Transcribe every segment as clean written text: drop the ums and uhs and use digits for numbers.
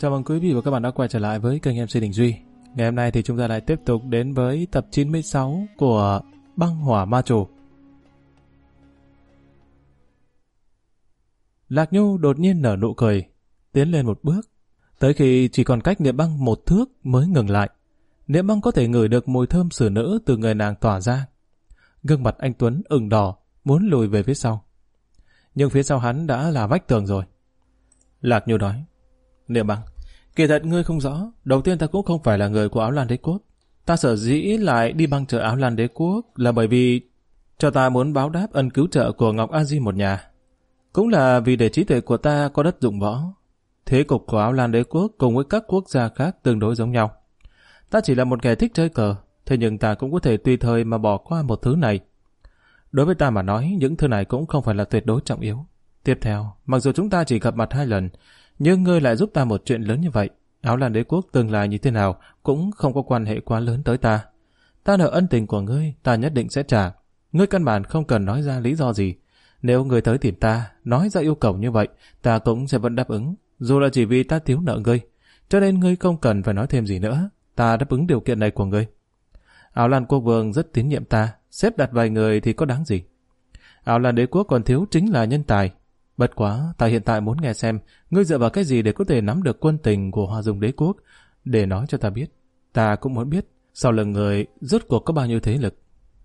Chào mừng quý vị và các bạn đã quay trở lại với kênh MC Đình Duy. Ngày hôm nay thì chúng ta lại tiếp tục đến với tập 96 của Băng Hỏa Ma Chủ. Lạc Nhu đột nhiên nở nụ cười, tiến lên một bước, tới khi chỉ còn cách Niệm Băng một thước mới ngừng lại. Niệm Băng có thể ngửi được mùi thơm xử nữ từ người nàng tỏa ra. Gương mặt anh Tuấn ửng đỏ, muốn lùi về phía sau. Nhưng phía sau hắn đã là vách tường rồi. Lạc Nhu nói: Niệm Băng, kỳ thật ngươi không rõ, đầu tiên ta cũng không phải là người của Áo Lan Đế Quốc. Ta sở dĩ lại đi băng trợ Áo Lan Đế Quốc là bởi vì cho ta muốn báo đáp ân cứu trợ của Ngọc A Di một nhà. Cũng là vì để trí tuệ của ta có đất dụng võ. Thế cục của Áo Lan Đế Quốc cùng với các quốc gia khác tương đối giống nhau. Ta chỉ là một kẻ thích chơi cờ, thế nhưng ta cũng có thể tùy thời mà bỏ qua một thứ này. Đối với ta mà nói, những thứ này cũng không phải là tuyệt đối trọng yếu. Tiếp theo, mặc dù chúng ta chỉ gặp mặt 2 lần, nhưng ngươi lại giúp ta một chuyện lớn như vậy. Áo Lan Đế Quốc tương lai như thế nào cũng không có quan hệ quá lớn tới ta. Ta nợ ân tình của ngươi, ta nhất định sẽ trả. Ngươi căn bản không cần nói ra lý do gì. Nếu ngươi tới tìm ta, nói ra yêu cầu như vậy, ta cũng sẽ vẫn đáp ứng, dù là chỉ vì ta thiếu nợ ngươi. Cho nên ngươi không cần phải nói thêm gì nữa. Ta đáp ứng điều kiện này của ngươi. Áo Lan Quốc Vương rất tín nhiệm ta, xếp đặt vài người thì có đáng gì. Áo Lan Đế Quốc còn thiếu chính là nhân tài. Bất quá, ta hiện tại muốn nghe xem ngươi dựa vào cái gì để có thể nắm được quân tình của Hoa Dung Đế Quốc, để nói cho ta biết. Ta cũng muốn biết sau lưng người rốt cuộc có bao nhiêu thế lực.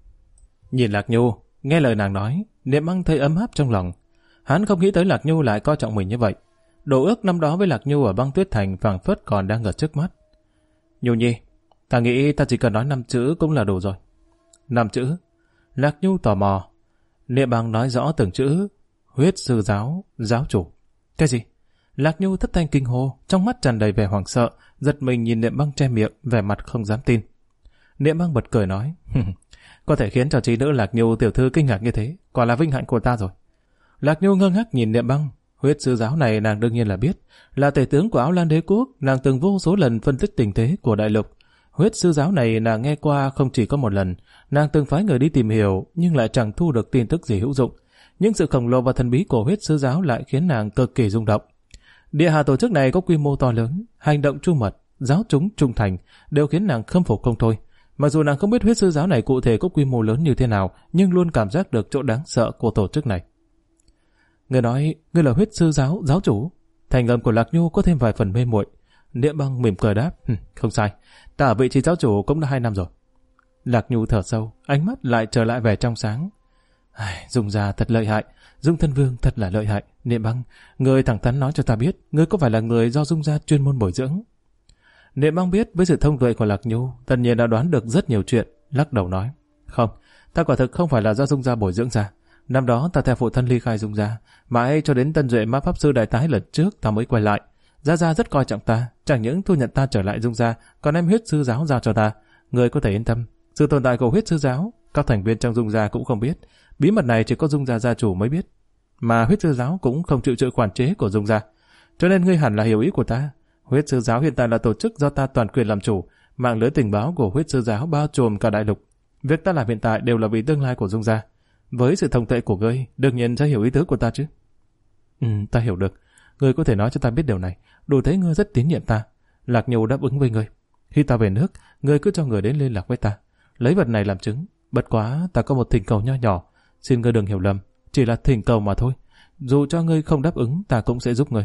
Nhìn Lạc Nhu, nghe lời nàng nói, Niệm Băng thấy ấm áp trong lòng. Hắn không nghĩ tới Lạc Nhu lại coi trọng mình như vậy. Đồ ước năm đó với Lạc Nhu ở Băng Tuyết Thành phảng phất còn đang ở trước mắt. Nhu nhi, ta nghĩ ta chỉ cần nói 5 chữ cũng là đủ rồi. 5 chữ? Lạc Nhu tò mò. Niệm Băng nói rõ từng chữ. Huyết sư giáo, giáo chủ. Cái gì? Lạc Nhu thất thanh kinh hô, trong mắt tràn đầy vẻ hoảng sợ, giật mình nhìn Niệm Băng che miệng, vẻ mặt không dám tin. Niệm Băng bật cười nói: có thể khiến cho trí nữ Lạc Nhu tiểu thư kinh ngạc như thế, quả là vinh hạnh của ta rồi. Lạc Nhu ngơ ngác nhìn Niệm Băng. Huyết sư giáo này nàng đương nhiên là biết, là tể tướng của Áo Lan Đế Quốc, nàng từng vô số lần phân tích tình thế của đại lục. Huyết sư giáo này nàng nghe qua không chỉ có một lần, nàng từng phái người đi tìm hiểu, nhưng lại chẳng thu được tin tức gì hữu dụng. Nhưng sự khổng lồ và thần bí của huyết sư giáo lại khiến nàng cực kỳ rung động. Địa hạ tổ chức này có quy mô to lớn, hành động chu mật, giáo chúng trung thành, đều khiến nàng khâm phục không thôi. Mặc dù nàng không biết huyết sư giáo này cụ thể có quy mô lớn như thế nào, nhưng luôn cảm giác được chỗ đáng sợ của tổ chức này. Người nói, ngươi là huyết sư giáo, giáo chủ. Thành âm của Lạc Nhu có thêm vài phần mê muội. Niệm Băng mỉm cười đáp: không sai, ta ở vị trí giáo chủ cũng đã 2 năm rồi. Lạc Nhu thở sâu, ánh mắt lại trở lại vẻ trong sáng. Dung gia thật lợi hại, Dung thân vương thật là lợi hại. Niệm Băng, ngươi thẳng thắn nói cho ta biết, ngươi có phải là người do Dung gia chuyên môn bồi dưỡng? Niệm Băng biết với sự thông tuệ của Lạc Nhu, tất nhiên đã đoán được rất nhiều chuyện, lắc đầu nói: không, ta quả thực không phải là do Dung gia bồi dưỡng ra. Năm đó ta theo phụ thân ly khai Dung gia, mãi cho đến Tân Duệ Ma Pháp Sư đại tái lần trước ta mới quay lại. Gia Gia rất coi trọng ta, chẳng những thu nhận ta trở lại Dung gia, còn đem huyết sư giáo giao cho ta. Ngươi có thể yên tâm, sự tồn tại của huyết sư giáo, các thành viên trong Dung gia cũng không biết. Bí mật này chỉ có Dung gia gia chủ mới biết, mà huyết sư giáo cũng không chịu sự quản chế của Dung gia. Cho nên ngươi hẳn là hiểu ý của ta. Huyết sư giáo hiện tại là tổ chức do ta toàn quyền làm chủ, mạng lưới tình báo của huyết sư giáo bao trùm cả đại lục. Việc ta làm hiện tại đều là vì tương lai của Dung gia. Với sự thông tuệ của ngươi, đương nhiên sẽ hiểu ý tứ của ta chứ. Ta hiểu được. Ngươi có thể nói cho ta biết điều này, đủ thấy ngươi rất tín nhiệm ta. Lạc Nhu đáp ứng với ngươi. Khi ta về nước, ngươi cứ cho người đến liên lạc với ta, lấy vật này làm chứng. Bất quá ta có một thỉnh cầu nho nhỏ, xin ngươi đừng hiểu lầm, chỉ là thỉnh cầu mà thôi. Dù cho ngươi không đáp ứng, ta cũng sẽ giúp ngươi.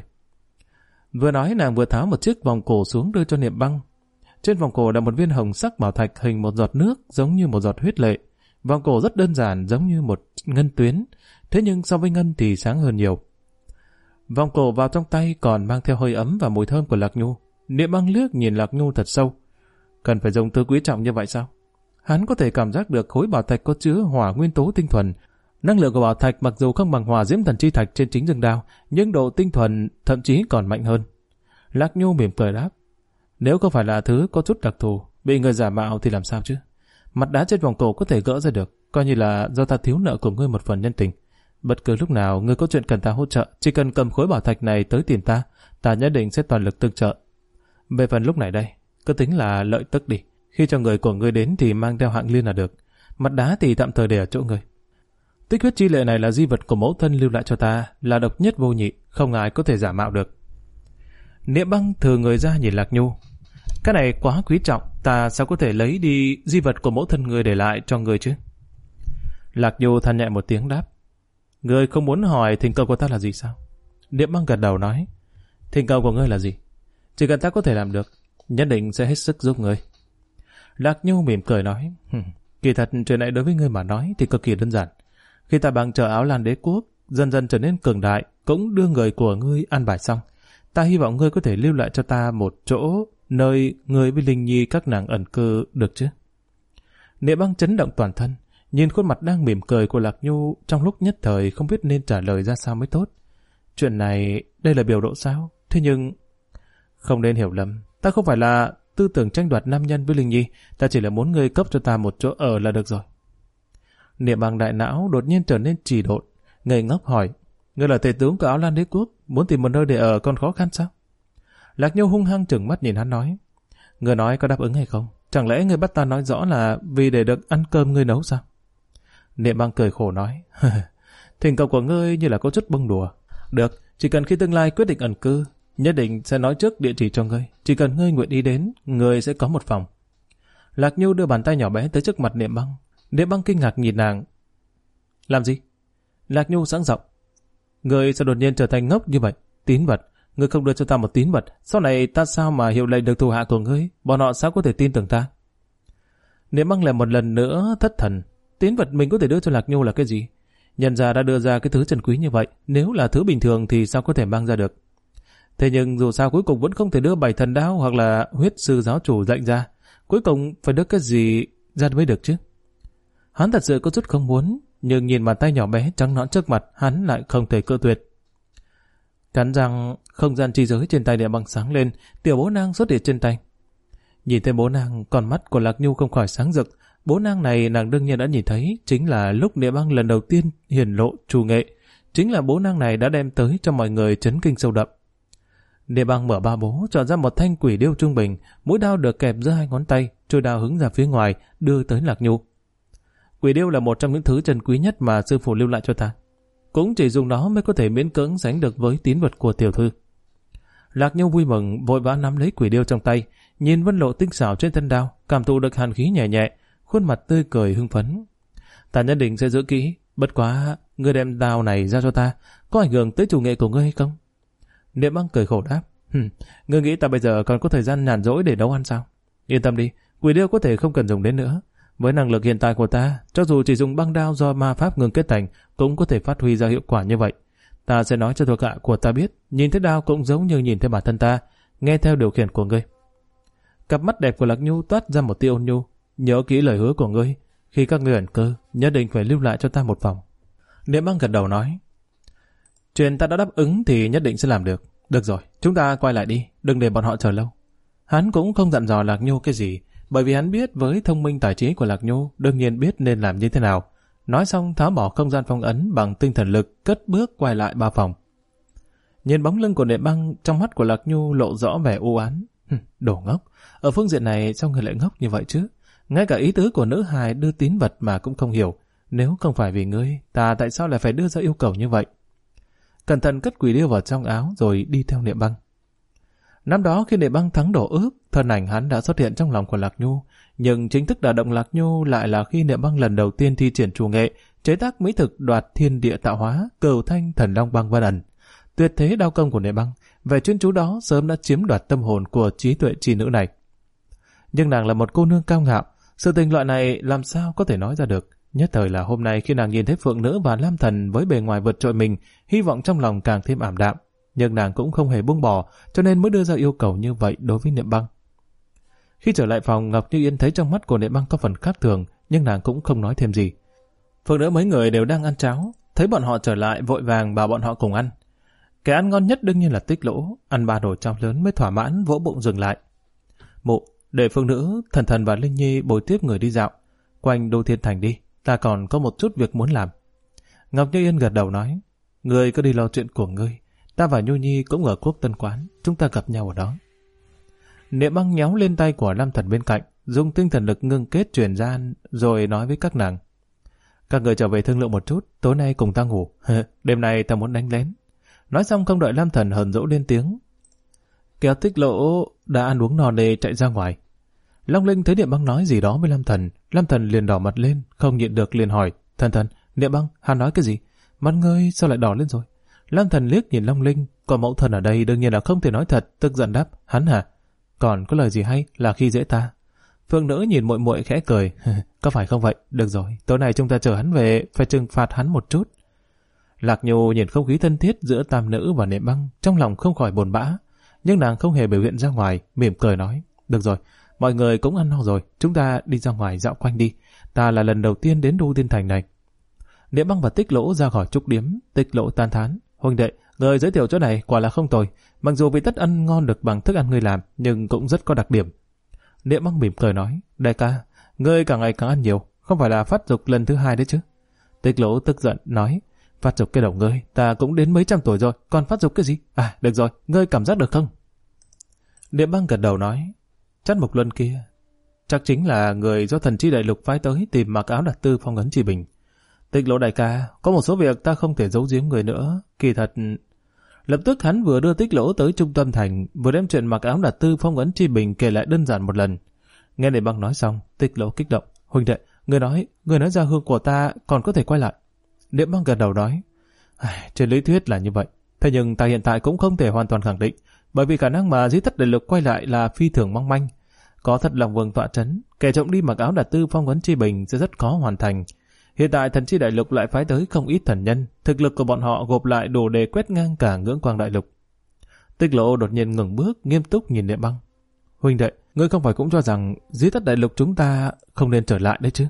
Vừa nói nàng vừa tháo một chiếc vòng cổ xuống đưa cho Niệm Băng. Trên vòng cổ là một viên hồng sắc bảo thạch hình một giọt nước, giống như một giọt huyết lệ. Vòng cổ rất đơn giản, giống như một ngân tuyến, thế nhưng so với ngân thì sáng hơn nhiều. Vòng cổ vào trong tay còn mang theo hơi ấm và mùi thơm của Lạc Nhu. Niệm Băng liếc nhìn Lạc Nhu thật sâu. Cần phải dùng thứ quý trọng như vậy sao? Hắn có thể cảm giác được khối bảo thạch có chứa hỏa nguyên tố tinh thuần. Năng lượng của bảo thạch mặc dù không bằng hỏa diễm thần chi thạch trên chính dương đao, nhưng độ tinh thuần thậm chí còn mạnh hơn. Lạc Nhu mỉm cười đáp: nếu không phải là thứ có chút đặc thù, bị người giả mạo thì làm sao chứ? Mặt đá trên vòng cổ có thể gỡ ra được, coi như là do ta thiếu nợ của ngươi một phần nhân tình. Bất cứ lúc nào ngươi có chuyện cần ta hỗ trợ, chỉ cần cầm khối bảo thạch này tới tìm ta, ta nhất định sẽ toàn lực tương trợ. Về phần lúc này đây, cứ tính là lợi tức đi. Khi cho người của ngươi đến thì mang theo hạng liên là được. Mặt đá thì tạm thời để ở chỗ ngươi. Tích huyết chi lệ này là di vật của mẫu thân lưu lại cho ta, là độc nhất vô nhị, không ai có thể giả mạo được. Niệm Băng thừ người ra nhìn Lạc Nhu. Cái này quá quý trọng, ta sao có thể lấy đi di vật của mẫu thân người để lại cho người chứ? Lạc Nhu than nhẹ một tiếng đáp. Ngươi không muốn hỏi thỉnh cầu của ta là gì sao? Niệm Băng gật đầu nói. Thỉnh cầu của ngươi là gì? Chỉ cần ta có thể làm được, nhất định sẽ hết sức giúp ngươi. Lạc Nhu mỉm cười nói. Kỳ thật chuyện này đối với ngươi mà nói thì cực kỳ đơn giản. Khi ta bằng chờ Áo Lan Đế quốc dần dần trở nên cường đại, cũng đưa người của ngươi an bài xong, ta hy vọng ngươi có thể lưu lại cho ta một chỗ nơi ngươi với Linh Nhi các nàng ẩn cư được chứ? Niệm Băng chấn động toàn thân, nhìn khuôn mặt đang mỉm cười của Lạc Nhu, trong lúc nhất thời không biết nên trả lời ra sao mới tốt. Chuyện này, đây là biểu độ sao? Thế nhưng... Không nên hiểu lầm, ta không phải là tư tưởng tranh đoạt nam nhân với Linh Nhi, ta chỉ là muốn ngươi cấp cho ta một chỗ ở là được rồi. Niệm Băng đại não đột nhiên trở nên trì độn, ngây ngốc hỏi, ngươi là tể tướng của Áo Lan Đế quốc, muốn tìm một nơi để ở còn khó khăn sao? Lạc Nhu hung hăng trừng mắt nhìn hắn nói, ngươi nói có đáp ứng hay không? Chẳng lẽ ngươi bắt ta nói rõ là vì để được ăn cơm ngươi nấu sao? Niệm Băng cười khổ nói, thỉnh cầu của ngươi như là có chút bông đùa. Được, chỉ cần khi tương lai quyết định ẩn cư, nhất định sẽ nói trước địa chỉ cho ngươi. Chỉ cần ngươi nguyện đi đến, ngươi sẽ có một phòng. Lạc Nhu đưa bàn tay nhỏ bé tới trước mặt Niệm Băng. Niệm Băng kinh ngạc nhìn nàng. Làm gì? Lạc Nhu sáng giọng. Ngươi sao đột nhiên trở thành ngốc như vậy? Tín vật. Ngươi không đưa cho ta một tín vật. Sau này ta sao mà hiệu lệnh được thủ hạ của ngươi? Bọn họ sao có thể tin tưởng ta? Niệm Băng lại một lần nữa thất thần. Tín vật mình có thể đưa cho Lạc Nhu là cái gì? Nhân gia đã đưa ra cái thứ trân quý như vậy. Nếu là thứ bình thường thì sao có thể mang ra được? Thế nhưng dù sao cuối cùng vẫn không thể đưa 7 thần đao hoặc là huyết sư giáo chủ dạy ra. Cuối cùng phải đưa cái gì ra mới được chứ? Hắn thật sự có chút không muốn, nhưng nhìn bàn tay nhỏ bé trắng nõn trước mặt, hắn lại không thể cự tuyệt. Cắn răng, không gian chi giới trên tay Niệm Băng sáng lên, tiểu bố nang xuất hiện trên tay. Nhìn thấy bố nang, con mắt của Lạc Nhu không khỏi sáng rực. Bố nang này nàng đương nhiên đã nhìn thấy, chính là lúc Niệm Băng lần đầu tiên hiển lộ trù nghệ. Chính là bố nang này đã đem tới cho mọi người chấn kinh sâu đậm. Niệm Băng mở ba bố, chọn ra một thanh quỷ điêu trung bình, mũi đao được kẹp giữa hai ngón tay, trôi đao hướng ra phía ngoài, đưa tới Lạc Nhu. Quỷ điêu là một trong những thứ trân quý nhất mà sư phụ lưu lại cho ta. Cũng chỉ dùng nó mới có thể miễn cưỡng sánh được với tín vật của tiểu thư. Lạc Nhu vui mừng, vội vã nắm lấy quỷ điêu trong tay, nhìn vân lộ tinh xảo trên thân đao, cảm thụ được hàn khí nhẹ nhẹ, khuôn mặt tươi cười hưng phấn. Ta nhất định sẽ giữ kỹ, bất quá ngươi đem đao này ra cho ta, có ảnh hưởng tới chủ nghệ của ngươi hay không? Niệm Băng cười khổ đáp, ngươi nghĩ ta bây giờ còn có thời gian nhàn rỗi để nấu ăn sao? Yên tâm đi, quỷ điêu có thể không cần dùng đến nữa. Với năng lực hiện tại của ta, cho dù chỉ dùng băng đao do ma pháp ngừng kết thành, cũng có thể phát huy ra hiệu quả như vậy. Ta sẽ nói cho thuộc hạ của ta biết, nhìn thấy đao cũng giống như nhìn thấy bản thân ta, nghe theo điều khiển của ngươi. Cặp mắt đẹp của Lạc Nhu toát ra một tia ôn nhu, nhớ kỹ lời hứa của ngươi, khi các ngươi ẩn cư, nhất định phải lưu lại cho ta một phòng. Niệm Băng gật đầu nói, chuyện ta đã đáp ứng thì nhất định sẽ làm được. Được rồi, chúng ta quay lại đi, đừng để bọn họ chờ lâu. Hắn cũng không dặn dò Lạc Nhu cái gì, bởi vì hắn biết với thông minh tài trí của Lạc Nhu, đương nhiên biết nên làm như thế nào. Nói xong tháo bỏ không gian phong ấn bằng tinh thần lực, cất bước quay lại ba phòng. Nhìn bóng lưng của Niệm Băng, trong mắt của Lạc Nhu lộ rõ vẻ u ám. Đồ ngốc, ở phương diện này sao người lại ngốc như vậy chứ? Ngay cả ý tứ của nữ hài đưa tín vật mà cũng không hiểu. Nếu không phải vì ngươi, ta tại sao lại phải đưa ra yêu cầu như vậy? Cẩn thận cất quỷ điêu vào trong áo rồi đi theo Niệm Băng. Năm đó khi Niệm Băng thắng đổ ước, thân ảnh hắn đã xuất hiện trong lòng của Lạc Nhu, nhưng chính thức đả động Lạc Nhu lại là khi Niệm Băng lần đầu tiên thi triển trù nghệ, chế tác mỹ thực đoạt thiên địa tạo hóa, Cửu Thanh Thần Long Băng Vân Ẩn. Tuyệt thế đao công của Niệm Băng, vẻ chuyên chú đó sớm đã chiếm đoạt tâm hồn của trí tuệ chi nữ này. Nhưng nàng là một cô nương cao ngạo, sự tình loại này làm sao có thể nói ra được. Nhất thời là hôm nay khi nàng nhìn thấy Phượng Nữ và Lam Thần với bề ngoài vượt trội mình, hy vọng trong lòng càng thêm ảm đạm. Nhưng nàng cũng không hề buông bỏ, cho nên mới đưa ra yêu cầu như vậy đối với Niệm Băng. Khi trở lại phòng, Ngọc Như Yên thấy trong mắt của Niệm Băng có phần khác thường, nhưng nàng cũng không nói thêm gì. Phượng Nữ mấy người đều đang ăn cháo, thấy bọn họ trở lại vội vàng bảo bọn họ cùng ăn. Cái ăn ngon nhất đương nhiên là Tích Lỗ, ăn 3 nồi cháo lớn mới thỏa mãn, vỗ bụng dừng lại. Mụ, để Phượng Nữ, Thần Thần và Linh Nhi bồi tiếp người đi dạo, quanh Đô Thiên Thành đi, ta còn có một chút việc muốn làm. Ngọc Như Yên gật đầu nói, ngươi cứ đi lo chuyện của ngươi, ta và Nhu Nhi cũng ở Quốc Tân Quán, chúng ta gặp nhau ở đó. Niệm Băng nhéo lên tay của Lam Thần bên cạnh, dùng tinh thần lực ngưng kết truyền gian, rồi nói với các nàng. Các người trở về thương lượng một chút, tối nay cùng ta ngủ, đêm nay ta muốn đánh lén. Nói xong không đợi Lam Thần hờn dỗi lên tiếng. kéo Tích Lỗ đã ăn uống no nê chạy ra ngoài. Long Linh thấy Niệm Băng nói gì đó với Lam Thần, Lam Thần liền đỏ mặt lên, không nhịn được liền hỏi, Thần, Niệm Băng, hắn nói cái gì? Mặt ngươi sao lại đỏ lên rồi? Lam Thần liếc nhìn Long Linh, có mẫu thần ở đây đương nhiên là không thể nói thật, tức giận đáp, hắn hả? Còn có lời gì hay là khi dễ ta? Phương Nữ nhìn muội muội khẽ cười, có phải không vậy? Được rồi, tối nay chúng ta chờ hắn về, phải trừng phạt hắn một chút. Lạc Nhu nhìn không khí thân thiết giữa Tam Nữ và Niệm Băng, trong lòng không khỏi buồn bã, nhưng nàng không hề biểu hiện ra ngoài, mỉm cười nói, được rồi, mọi người cũng ăn no rồi, chúng ta đi ra ngoài dạo quanh đi, ta là lần đầu tiên đến Đu Tiên Thành này. Niệm Băng và Tích Lỗ ra khỏi trúc điếm, Tích Lỗ than thán, huynh đệ, người giới thiệu chỗ này quả là không tồi, mặc dù vị tất ăn ngon được bằng thức ăn ngươi làm, nhưng cũng rất có đặc điểm. Niệm Băng mỉm cười nói, đại ca, ngươi càng ngày càng ăn nhiều, không phải là phát dục lần thứ 2 đấy chứ? Tích Lỗ tức giận nói, phát dục cái đầu ngươi, ta cũng đến mấy trăm tuổi rồi, còn phát dục cái gì? À, được rồi, ngươi cảm giác được không? Niệm Băng gật đầu nói, Trát Mộc Luân kia, chắc chính là người do Thần Chi Đại Lục phái tới tìm mặc áo đặt tư phong ấn Chi Bình. Tích Lỗ đại ca, có một số việc ta không thể giấu giếm người nữa, kỳ thật. Lập tức hắn vừa đưa Tích Lỗ tới trung tâm thành, vừa đem chuyện mặc áo đặt tư phong ấn Chi Bình kể lại đơn giản một lần. Nghe Niệm Băng nói xong, Tích Lỗ kích động, huynh đệ, người nói ra hương của ta còn có thể quay lại. Niệm Băng gật đầu nói, trên lý thuyết là như vậy, thế nhưng ta hiện tại cũng không thể hoàn toàn khẳng định, bởi vì khả năng mà Di Thất Đại Lục quay lại là phi thường mong manh. Có Thật Lòng Vương tọa trấn, kẻ trộm đi mặc áo đặt tư phong ấn Chi Bình sẽ rất khó hoàn thành. Hiện tại Thần Chi Đại Lục lại phái tới không ít thần nhân, thực lực của bọn họ gộp lại đủ để quét ngang cả Ngưỡng Quang Đại Lục. Tích Lỗ đột nhiên ngừng bước, nghiêm túc nhìn Niệm Băng. Huynh đệ, ngươi không phải cũng cho rằng Di Thất Đại Lục chúng ta không nên trở lại đấy chứ?